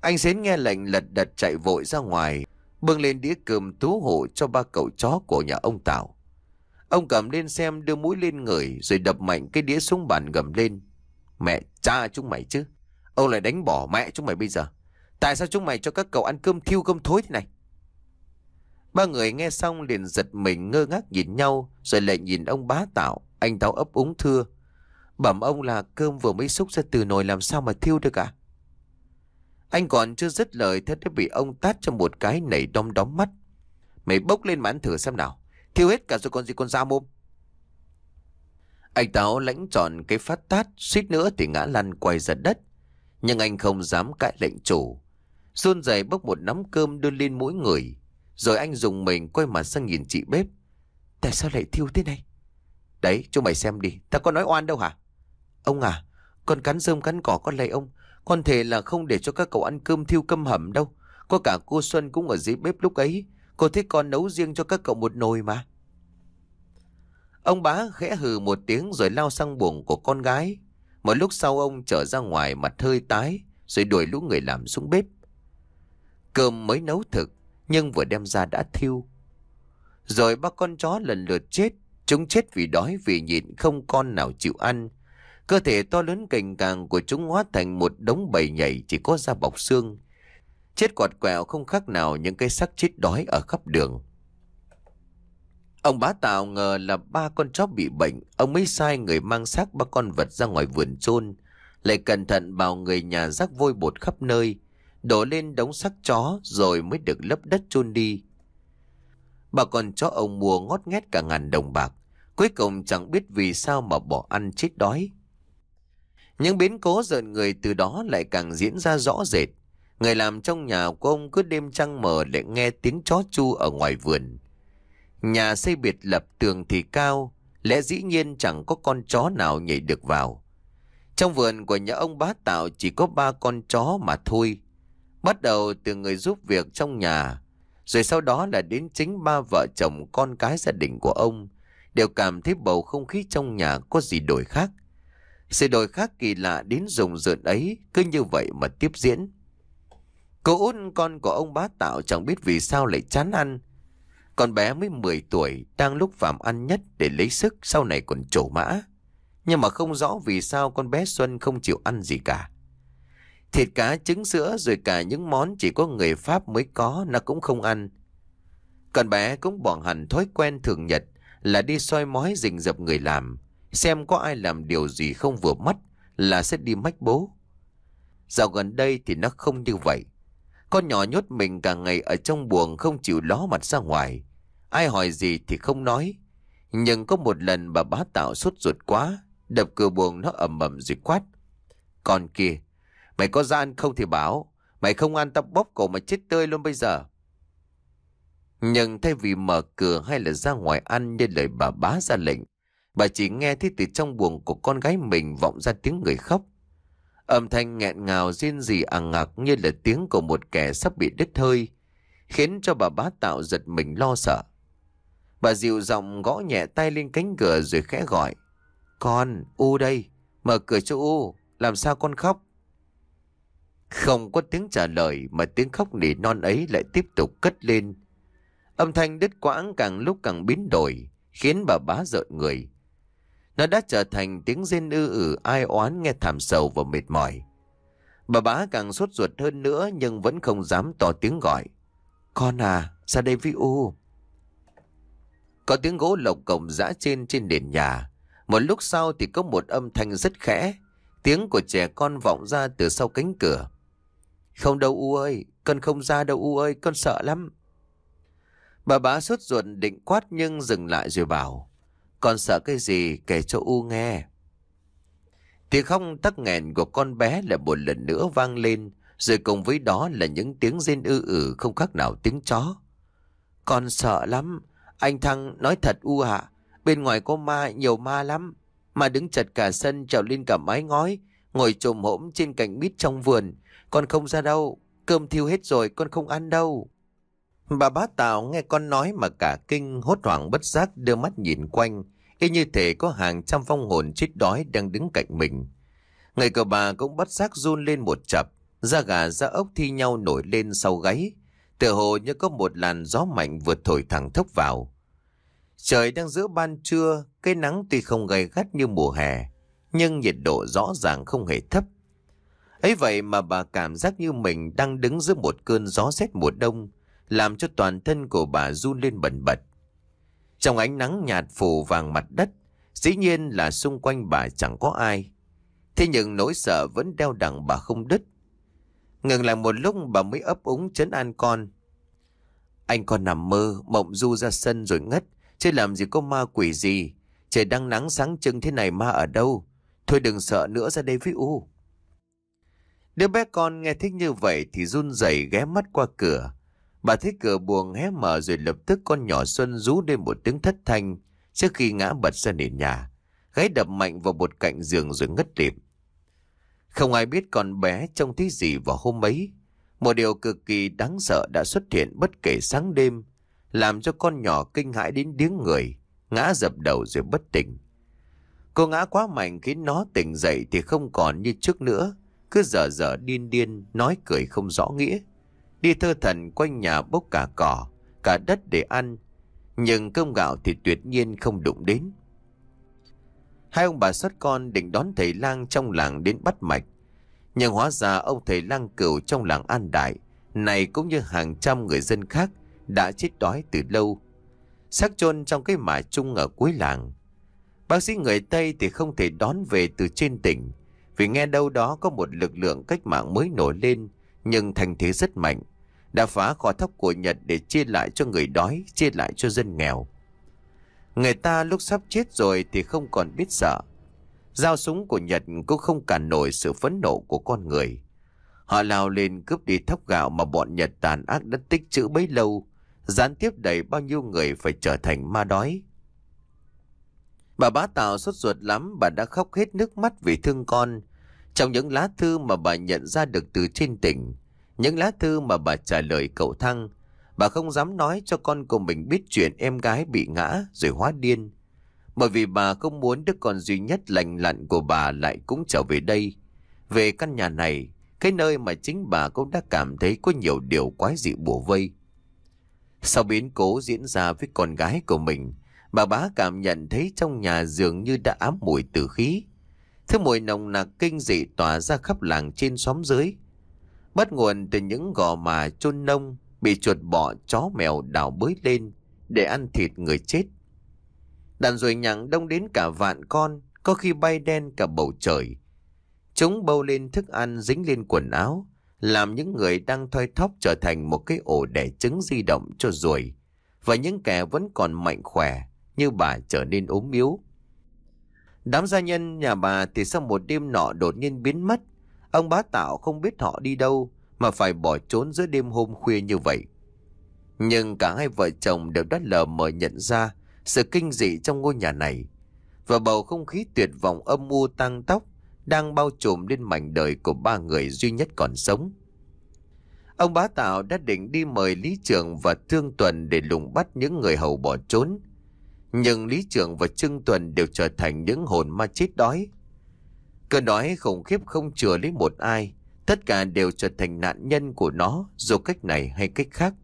Anh Xến nghe lệnh lật đật chạy vội ra ngoài, bưng lên đĩa cơm tú hộ cho ba cậu chó của nhà ông Tảo. Ông cầm lên xem, đưa mũi lên ngửi rồi đập mạnh cái đĩa xuống bàn gầm lên. Mẹ cha chúng mày chứ, ông lại đánh bỏ mẹ chúng mày bây giờ. Tại sao chúng mày cho các cậu ăn cơm thiêu cơm thối thế này? Ba người nghe xong liền giật mình ngơ ngác nhìn nhau, rồi lại nhìn ông bá Tảo. Anh Tảo ấp úng thưa: Bẩm ông là cơm vừa mới xúc ra từ nồi làm sao mà thiêu được à? Anh còn chưa dứt lời thế đã bị ông tát cho một cái nảy đom đóm mắt. Mày bốc lên mà ăn thử xem nào, thiêu hết cả rồi còn gì con ra mồm. Anh Táo lãnh tròn cái phát tát, suýt nữa thì ngã lăn quay ra đất. Nhưng anh không dám cãi lệnh chủ, run rẩy bốc một nắm cơm đưa lên mũi người. Rồi anh dùng mình quay mặt sang nhìn chị bếp. Tại sao lại thiêu thế này? Đấy, chúng mày xem đi, ta có nói oan đâu hả? Ông à, con cắn rơm cắn cỏ con lạy ông. Con thề là không để cho các cậu ăn cơm thiêu cơm hầm đâu. Có cả cô Xuân cũng ở dưới bếp lúc ấy. Cô thấy con nấu riêng cho các cậu một nồi mà. Ông bá khẽ hừ một tiếng rồi lao sang buồng của con gái. Một lúc sau ông trở ra ngoài mặt hơi tái, rồi đuổi lũ người làm xuống bếp. Cơm mới nấu thực, nhưng vừa đem ra đã thiêu. Rồi ba con chó lần lượt chết. Chúng chết vì đói, vì nhịn, không con nào chịu ăn. Cơ thể to lớn cành càng của chúng hóa thành một đống bầy nhảy chỉ có da bọc xương. Chết quạt quẹo không khác nào những cái xác chết đói ở khắp đường. Ông bá Tào ngờ là ba con chó bị bệnh, ông mới sai người mang xác ba con vật ra ngoài vườn chôn, lại cẩn thận bảo người nhà rắc vôi bột khắp nơi, đổ lên đống xác chó rồi mới được lấp đất chôn đi. Ba con chó ông mua ngót nghét cả ngàn đồng bạc, cuối cùng chẳng biết vì sao mà bỏ ăn chết đói. Những biến cố rợn người từ đó lại càng diễn ra rõ rệt. Người làm trong nhà của ông cứ đêm trăng mờ lại nghe tiếng chó chu ở ngoài vườn. Nhà xây biệt lập, tường thì cao, lẽ dĩ nhiên chẳng có con chó nào nhảy được vào. Trong vườn của nhà ông bá Tạo chỉ có ba con chó mà thôi. Bắt đầu từ người giúp việc trong nhà, rồi sau đó là đến chính ba vợ chồng con cái gia đình của ông, đều cảm thấy bầu không khí trong nhà có gì đổi khác. Sự đổi khác kỳ lạ đến rùng rợn ấy cứ như vậy mà tiếp diễn. Cô út con của ông bá Tạo chẳng biết vì sao lại chán ăn. Con bé mới mười tuổi, đang lúc phạm ăn nhất để lấy sức, sau này còn trổ mã. Nhưng mà không rõ vì sao con bé Xuân không chịu ăn gì cả. Thịt cá, trứng sữa rồi cả những món chỉ có người Pháp mới có nó cũng không ăn. Con bé cũng bỏ hẳn thói quen thường nhật là đi soi mói rình rập người làm, xem có ai làm điều gì không vừa mắt là sẽ đi mách bố. Dạo gần đây thì nó không như vậy. Con nhỏ nhốt mình cả ngày ở trong buồng, không chịu ló mặt ra ngoài. Ai hỏi gì thì không nói. Nhưng có một lần bà bá Tạo sốt ruột quá, đập cửa buồng nó ầm ầm rồi quát: Con kia, mày có ra ăn không thì bảo, mày không ăn tao bóp cổ mà chết tươi luôn bây giờ. Nhưng thay vì mở cửa hay là ra ngoài ăn như lời bà bá ra lệnh, bà chỉ nghe thấy từ trong buồng của con gái mình vọng ra tiếng người khóc. Âm thanh nghẹn ngào rên rỉ ằng ngặc như là tiếng của một kẻ sắp bị đứt hơi, khiến cho bà bá Tạo giật mình lo sợ. Bà dịu giọng gõ nhẹ tay lên cánh cửa rồi khẽ gọi: Con, U đây, mở cửa cho U, làm sao con khóc? Không có tiếng trả lời mà tiếng khóc nỉ non ấy lại tiếp tục cất lên. Âm thanh đứt quãng càng lúc càng biến đổi, khiến bà bá rợn người. Nó đã trở thành tiếng rên ư ử ai oán nghe thảm sầu và mệt mỏi. Bà bá càng sốt ruột hơn nữa nhưng vẫn không dám to tiếng gọi: Con à, ra đây với U. Có tiếng gỗ lộc cổng giã trên trên nền nhà. Một lúc sau thì có một âm thanh rất khẽ, tiếng của trẻ con vọng ra từ sau cánh cửa: Không đâu U ơi, con không ra đâu U ơi, con sợ lắm. Bà bá sốt ruột định quát nhưng dừng lại rồi bảo: Con sợ cái gì, kể cho U nghe. Tiếng khóc tắc nghẹn của con bé lại một lần nữa vang lên, rồi cùng với đó là những tiếng rên ư ử không khác nào tiếng chó. Con sợ lắm, anh Thăng nói thật U ạ, bên ngoài có ma, nhiều ma lắm. Ma đứng chật cả sân, trèo lên cả mái ngói, ngồi chồm hổm trên cành mít trong vườn. Con không ra đâu, cơm thiêu hết rồi, con không ăn đâu. Bà bá Tào nghe con nói mà cả kinh, hốt hoảng bất giác đưa mắt nhìn quanh, y như thể có hàng trăm vong hồn chết đói đang đứng cạnh mình. Người của bà cũng bất giác run lên một chập. Da gà da ốc thi nhau nổi lên sau gáy, tựa hồ như có một làn gió mạnh vừa thổi thẳng thốc vào. Trời đang giữa ban trưa, cái nắng tuy không gay gắt như mùa hè, nhưng nhiệt độ rõ ràng không hề thấp. Ấy vậy mà bà cảm giác như mình đang đứng giữa một cơn gió rét mùa đông, làm cho toàn thân của bà run lên bần bật. Trong ánh nắng nhạt phủ vàng mặt đất, dĩ nhiên là xung quanh bà chẳng có ai. Thế nhưng nỗi sợ vẫn đeo đẳng bà không đứt. Ngừng lại một lúc bà mới ấp úng trấn an con. Anh còn nằm mơ, mộng du ra sân rồi ngất, chứ làm gì có ma quỷ gì. Trời đang nắng sáng trưng thế này ma ở đâu. Thôi đừng sợ nữa, ra đây với U. Đứa bé con nghe thích như vậy thì run rẩy ghé mắt qua cửa. Bà thấy cửa buồng hé mở rồi lập tức con nhỏ Xuân rú lên một tiếng thất thanh trước khi ngã bật ra nền nhà, gáy đập mạnh vào một cạnh giường rồi ngất lịm. Không ai biết con bé trông thấy gì vào hôm ấy. Một điều cực kỳ đáng sợ đã xuất hiện bất kể sáng đêm, làm cho con nhỏ kinh hãi đến điếng người, ngã dập đầu rồi bất tỉnh. Cô ngã quá mạnh khiến nó tỉnh dậy thì không còn như trước nữa, cứ dở dở điên điên, nói cười không rõ nghĩa, đi thơ thẩn quanh nhà bốc cả cỏ, cả đất để ăn, nhưng cơm gạo thì tuyệt nhiên không đụng đến. Hai ông bà xuất con định đón thầy lang trong làng đến bắt mạch, nhưng hóa ra ông thầy lang cửu trong làng An Đại này cũng như hàng trăm người dân khác đã chết đói từ lâu, xác chôn trong cái mả chung ở cuối làng. Bác sĩ người Tây thì không thể đón về từ trên tỉnh, vì nghe đâu đó có một lực lượng cách mạng mới nổi lên, nhưng thành thế rất mạnh, đã phá kho thóc của Nhật để chia lại cho người đói, chia lại cho dân nghèo. Người ta lúc sắp chết rồi thì không còn biết sợ. Dao súng của Nhật cũng không cản nổi sự phẫn nộ của con người. Họ lao lên cướp đi thóc gạo mà bọn Nhật tàn ác đã tích trữ bấy lâu, gián tiếp đẩy bao nhiêu người phải trở thành ma đói. Bà Bá Tào sốt ruột lắm, bà đã khóc hết nước mắt vì thương con. Trong những lá thư mà bà nhận ra được từ trên tỉnh, những lá thư mà bà trả lời cậu Thăng, bà không dám nói cho con của mình biết chuyện em gái bị ngã rồi hóa điên. Bởi vì bà không muốn đứa con duy nhất lành lặn của bà lại cũng trở về đây, về căn nhà này, cái nơi mà chính bà cũng đã cảm thấy có nhiều điều quái dị bủa vây. Sau biến cố diễn ra với con gái của mình, bà Bá cảm nhận thấy trong nhà dường như đã ám mùi tử khí. Thứ mùi nồng nặc kinh dị tỏa ra khắp làng trên xóm dưới, bắt nguồn từ những gò mà chôn nông bị chuột bọ chó mèo đào bới lên để ăn thịt người chết. Đàn ruồi nhặng đông đến cả vạn con, có khi bay đen cả bầu trời. Chúng bâu lên thức ăn dính lên quần áo, làm những người đang thoi thóp trở thành một cái ổ đẻ trứng di động cho ruồi, và những kẻ vẫn còn mạnh khỏe như bà trở nên ốm yếu. Đám gia nhân nhà bà thì sau một đêm nọ đột nhiên biến mất. Ông Bá Tạo không biết họ đi đâu mà phải bỏ trốn giữa đêm hôm khuya như vậy. Nhưng cả hai vợ chồng đều đã lờ mờ nhận ra sự kinh dị trong ngôi nhà này, và bầu không khí tuyệt vọng âm u tang tóc đang bao trùm lên mảnh đời của ba người duy nhất còn sống. Ông Bá Tạo đã định đi mời Lý Trường và Trương Tuần để lùng bắt những người hầu bỏ trốn, nhưng Lý Trường và Trương Tuần đều trở thành những hồn ma chết đói. Cơn đói khủng khiếp không chừa lấy một ai, tất cả đều trở thành nạn nhân của nó, dù cách này hay cách khác.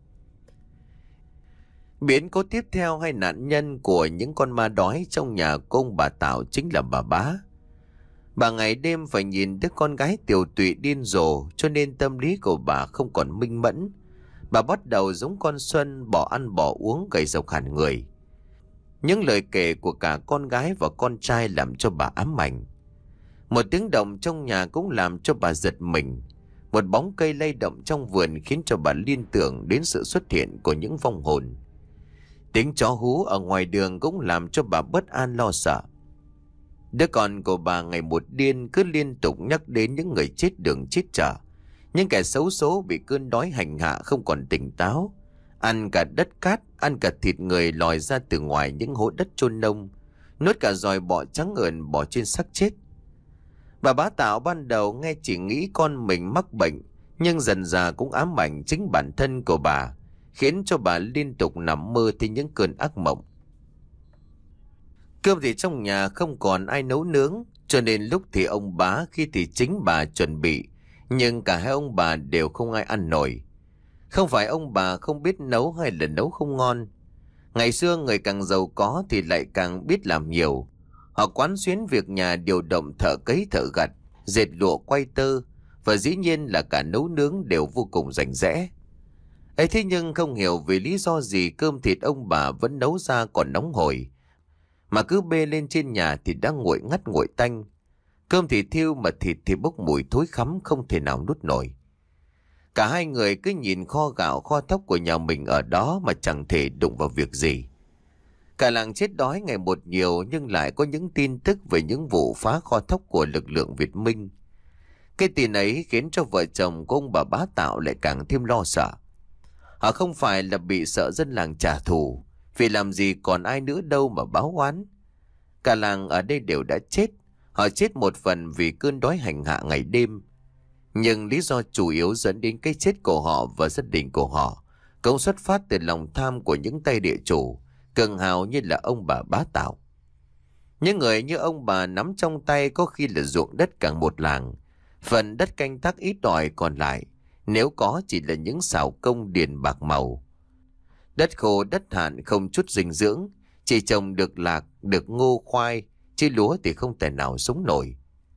Biến cố tiếp theo hay nạn nhân của những con ma đói trong nhà của ông bà Tạo chính là bà Bá. Bà ngày đêm phải nhìn đứa con gái tiều tụy điên rồ, cho nên tâm lý của bà không còn minh mẫn. Bà bắt đầu giống con Xuân, bỏ ăn bỏ uống, gầy rộc hẳn người. Những lời kể của cả con gái và con trai làm cho bà ám ảnh. Một tiếng động trong nhà cũng làm cho bà giật mình. Một bóng cây lay động trong vườn khiến cho bà liên tưởng đến sự xuất hiện của những vong hồn. Tiếng chó hú ở ngoài đường cũng làm cho bà bất an lo sợ. Đứa con của bà ngày một điên, cứ liên tục nhắc đến những người chết đường chết chợ, những kẻ xấu số bị cơn đói hành hạ không còn tỉnh táo, ăn cả đất cát, ăn cả thịt người lòi ra từ ngoài những hố đất chôn nông, nuốt cả giòi bọ trắng ợn bò trên xác chết. Bà Bá Tạo ban đầu nghe chỉ nghĩ con mình mắc bệnh, nhưng dần dà cũng ám ảnh chính bản thân của bà, khiến cho bà liên tục nằm mơ thấy những cơn ác mộng. Cơm thì trong nhà không còn ai nấu nướng, cho nên lúc thì ông Bá, khi thì chính bà chuẩn bị, Nhưng cả hai ông bà đều không ai ăn nổi. Không phải ông bà không biết nấu hay là nấu không ngon. Ngày xưa người càng giàu có thì lại càng biết làm nhiều. Họ quán xuyến việc nhà, điều động thợ cấy thợ gặt, dệt lụa quay tơ, và dĩ nhiên là cả nấu nướng đều vô cùng rành rẽ. Ấy thế nhưng không hiểu vì lý do gì cơm thịt ông bà vẫn nấu ra còn nóng hổi, mà cứ bê lên trên nhà thì đã nguội ngắt nguội tanh. Cơm thì thiêu mà thịt thì bốc mùi thối khắm không thể nào nuốt nổi. Cả hai người cứ nhìn kho gạo kho thóc của nhà mình ở đó mà chẳng thể đụng vào việc gì. Cả làng chết đói ngày một nhiều, nhưng lại có những tin tức về những vụ phá kho thóc của lực lượng Việt Minh. Cái tin ấy khiến cho vợ chồng của ông bà Bá Tạo lại càng thêm lo sợ. Họ không phải là bị sợ dân làng trả thù, vì làm gì còn ai nữa đâu mà báo oán. Cả làng ở đây đều đã chết. Họ chết một phần vì cơn đói hành hạ ngày đêm. Nhưng lý do chủ yếu dẫn đến cái chết của họ và gia đình của họ cũng xuất phát từ lòng tham của những tay địa chủ cường hào như là ông bà Bá Tạo. Những người như ông bà nắm trong tay có khi là ruộng đất cả một làng. Phần đất canh tác ít ỏi còn lại, nếu có chỉ là những xào công điền bạc màu. Đất khô đất hạn không chút dinh dưỡng, chỉ trồng được lạc, được ngô khoai, chứ lúa thì không thể nào sống nổi.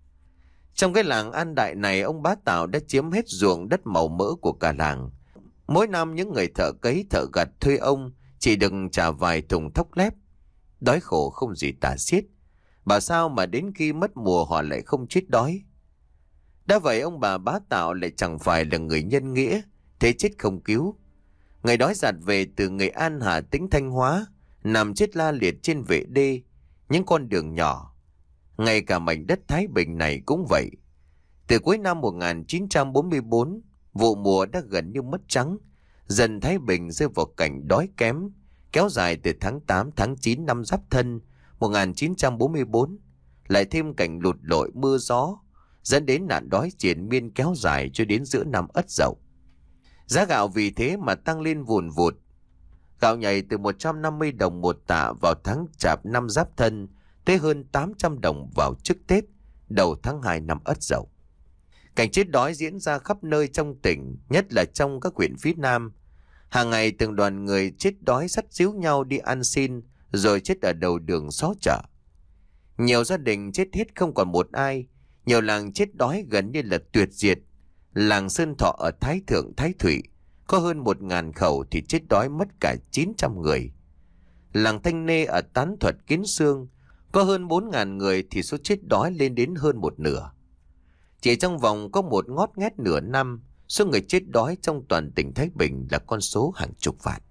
Trong cái làng An Đại này, ông Bá Tạo đã chiếm hết ruộng đất màu mỡ của cả làng. Mỗi năm những người thợ cấy thợ gặt thuê ông chỉ được trả vài thùng thóc lép. Đói khổ không gì tả xiết. Bảo sao mà đến khi mất mùa họ lại không chết đói. Đã vậy ông bà Bá Tạo lại chẳng phải là người nhân nghĩa, thế chết không cứu. Người đói giạt về từ Nghệ An, Hà Tĩnh, Thanh Hóa, nằm chết la liệt trên vệ đê, những con đường nhỏ. Ngay cả mảnh đất Thái Bình này cũng vậy. Từ cuối năm một nghìn chín trăm bốn mươi tư, vụ mùa đã gần như mất trắng. Dân Thái Bình rơi vào cảnh đói kém, kéo dài từ tháng tám tháng chín năm Giáp Thân một nghìn chín trăm bốn mươi tư, lại thêm cảnh lụt lội mưa gió, dẫn đến nạn đói triền miên kéo dài cho đến giữa năm Ất Dậu. Giá gạo vì thế mà tăng lên vùn vụt. Gạo nhảy từ một trăm năm mươi đồng một tạ vào tháng Chạp năm Giáp Thân tới hơn tám trăm đồng vào trước Tết, đầu tháng hai năm Ất Dậu. Cảnh chết đói diễn ra khắp nơi trong tỉnh, nhất là trong các huyện phía Nam. Hàng ngày từng đoàn người chết đói dắt díu nhau đi ăn xin, rồi chết ở đầu đường xó chợ. Nhiều gia đình chết hết không còn một ai, nhiều làng chết đói gần như là tuyệt diệt. Làng Sơn Thọ ở Thái Thượng, Thái Thụy có hơn một ngàn khẩu thì chết đói mất cả chín trăm người. Làng Thanh Nê ở Tán Thuật, Kiến Sương có hơn bốn ngàn người thì số chết đói lên đến hơn một nửa. Chỉ trong vòng có một ngót nghét nửa năm, số người chết đói trong toàn tỉnh Thái Bình là con số hàng chục vạn.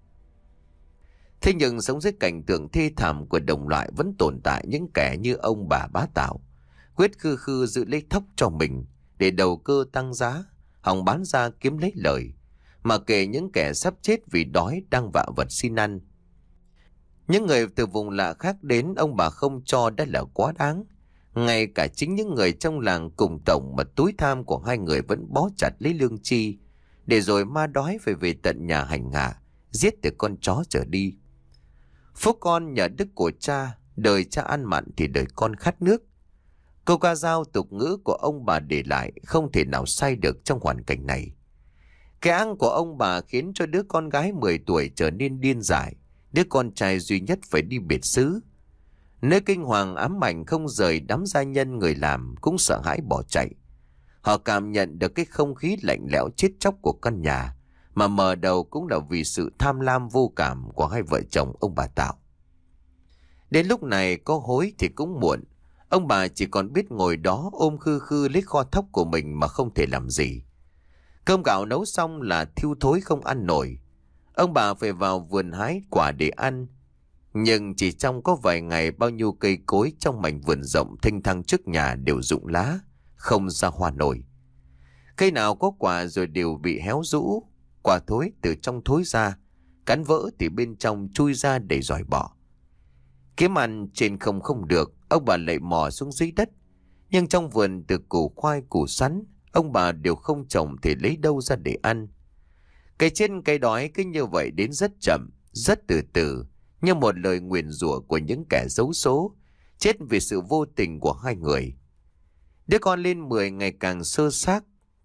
Thế nhưng sống dưới cảnh tượng thê thảm của đồng loại vẫn tồn tại những kẻ như ông bà Bá Tạo, quyết khư khư giữ lấy thóc cho mình để đầu cơ tăng giá, hòng bán ra kiếm lấy lời, mà kể những kẻ sắp chết vì đói đang vạ vật xin ăn. Những người từ vùng lạ khác đến ông bà không cho đã là quá đáng. Ngay cả chính những người trong làng cùng tổng mà túi tham của hai người vẫn bó chặt lấy lương chi, để rồi ma đói phải về tận nhà hành hạ, giết từ con chó trở đi. Phúc con nhờ đức của cha, đời cha ăn mặn thì đời con khát nước. Câu ca dao tục ngữ của ông bà để lại không thể nào sai được trong hoàn cảnh này. Cái ăn của ông bà khiến cho đứa con gái mười tuổi trở nên điên dại, đứa con trai duy nhất phải đi biệt xứ. Nơi kinh hoàng ám ảnh không rời, đám gia nhân người làm cũng sợ hãi bỏ chạy. Họ cảm nhận được cái không khí lạnh lẽo chết chóc của căn nhà, mà mở đầu cũng là vì sự tham lam vô cảm của hai vợ chồng ông bà Tạo. Đến lúc này có hối thì cũng muộn. Ông bà chỉ còn biết ngồi đó ôm khư khư lấy kho thóc của mình mà không thể làm gì. Cơm gạo nấu xong là thiêu thối không ăn nổi. Ông bà phải vào vườn hái quả để ăn. Nhưng chỉ trong có vài ngày, bao nhiêu cây cối trong mảnh vườn rộng thênh thang trước nhà đều rụng lá, không ra hoa nổi. Cây nào có quả rồi đều bị héo rũ, quả thối từ trong thối ra, cắn vỡ thì bên trong chui ra để dòi bỏ. Kiếm ăn trên không không được, ông bà lại mò xuống dưới đất. Nhưng trong vườn từ củ khoai củ sắn, ông bà đều không trồng thì lấy đâu ra để ăn. Cái chết cái đói cứ như vậy đến rất chậm, rất từ từ, như một lời nguyền rủa của những kẻ xấu số, chết vì sự vô tình của hai người. Đứa con lên mười ngày càng sơ xác,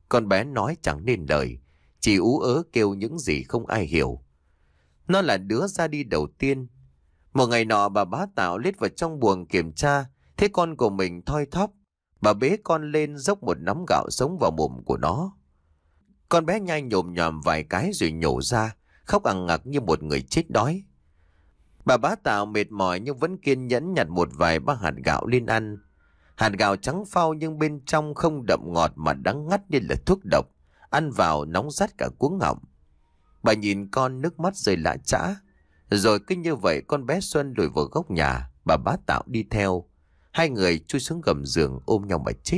Con bé nói chẳng nên lời, chỉ ú ớ kêu những gì không ai hiểu. Nó là đứa ra đi đầu tiên. Một ngày nọ bà Bá Tạo lết vào trong buồng kiểm tra, thấy con của mình thoi thóp. Bà bế con lên dốc một nắm gạo sống vào mồm của nó. Con bé nhai nhồm nhòm vài cái rồi nhổ ra, khóc ằng ngặc như một người chết đói. Bà Bá Tạo mệt mỏi nhưng vẫn kiên nhẫn nhặt một vài ba hạt gạo lên ăn. Hạt gạo trắng phau nhưng bên trong không đậm ngọt mà đắng ngắt như là thuốc độc. Ăn vào nóng rát cả cuống họng. Bà nhìn con nước mắt rơi lã chã. Rồi cứ như vậy con bé Xuân lùi vào góc nhà, bà Bá Tạo đi theo. Hai người chui xuống gầm giường ôm nhau mà chết.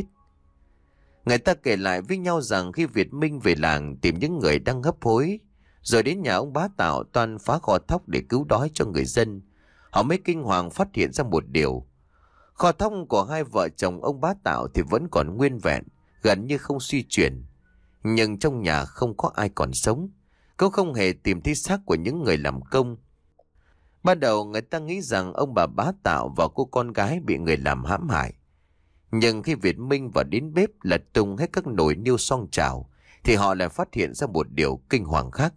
Người ta kể lại với nhau rằng khi Việt Minh về làng tìm những người đang hấp hối, rồi đến nhà ông Bá Tạo toan phá kho thóc để cứu đói cho người dân, họ mới kinh hoàng phát hiện ra một điều. Kho thóc của hai vợ chồng ông Bá Tạo thì vẫn còn nguyên vẹn, gần như không suy chuyển. Nhưng trong nhà không có ai còn sống, cũng không hề tìm thấy xác của những người làm công. Ban đầu người ta nghĩ rằng ông bà Bá Tạo và cô con gái bị người làm hãm hại. Nhưng khi Việt Minh vào đến bếp lật tung hết các nồi niêu xoong chảo, thì họ lại phát hiện ra một điều kinh hoàng khác.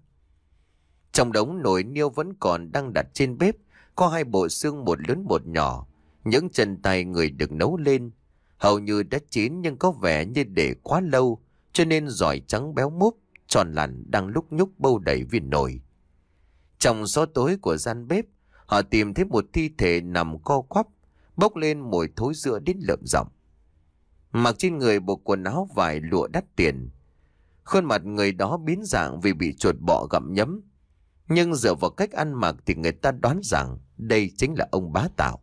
Trong đống nồi niêu vẫn còn đang đặt trên bếp, có hai bộ xương một lớn một nhỏ. Những chân tay người được nấu lên, hầu như đã chín nhưng có vẻ như để quá lâu, cho nên giỏi trắng béo múp, tròn lẳn đang lúc nhúc bâu đầy viên nồi. Trong gió tối của gian bếp, họ tìm thấy một thi thể nằm co quắp, bốc lên mùi thối rữa đến lợm giọng. Mặc trên người bộ quần áo vải lụa đắt tiền. Khuôn mặt người đó biến dạng vì bị chuột bọ gặm nhấm. Nhưng dựa vào cách ăn mặc thì người ta đoán rằng đây chính là ông Bá Tạo.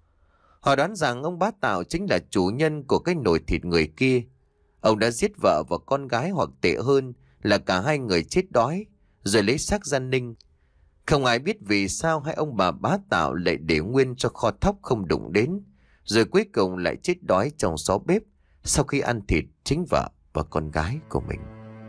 Họ đoán rằng ông Bá Tạo chính là chủ nhân của cái nồi thịt người kia. Ông đã giết vợ và con gái, hoặc tệ hơn là cả hai người chết đói, rồi lấy xác ra ninh. Không ai biết vì sao hai ông bà Bá Tạo lại để nguyên cho kho thóc không đụng đến, rồi cuối cùng lại chết đói trong xó bếp sau khi ăn thịt chính vợ và con gái của mình.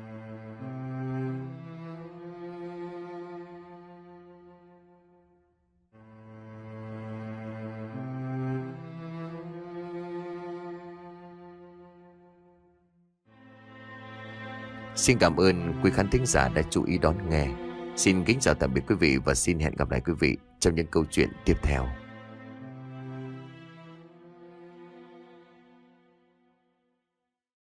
Xin cảm ơn quý khán thính giả đã chú ý đón nghe. Xin kính chào tạm biệt quý vị và xin hẹn gặp lại quý vị trong những câu chuyện tiếp theo.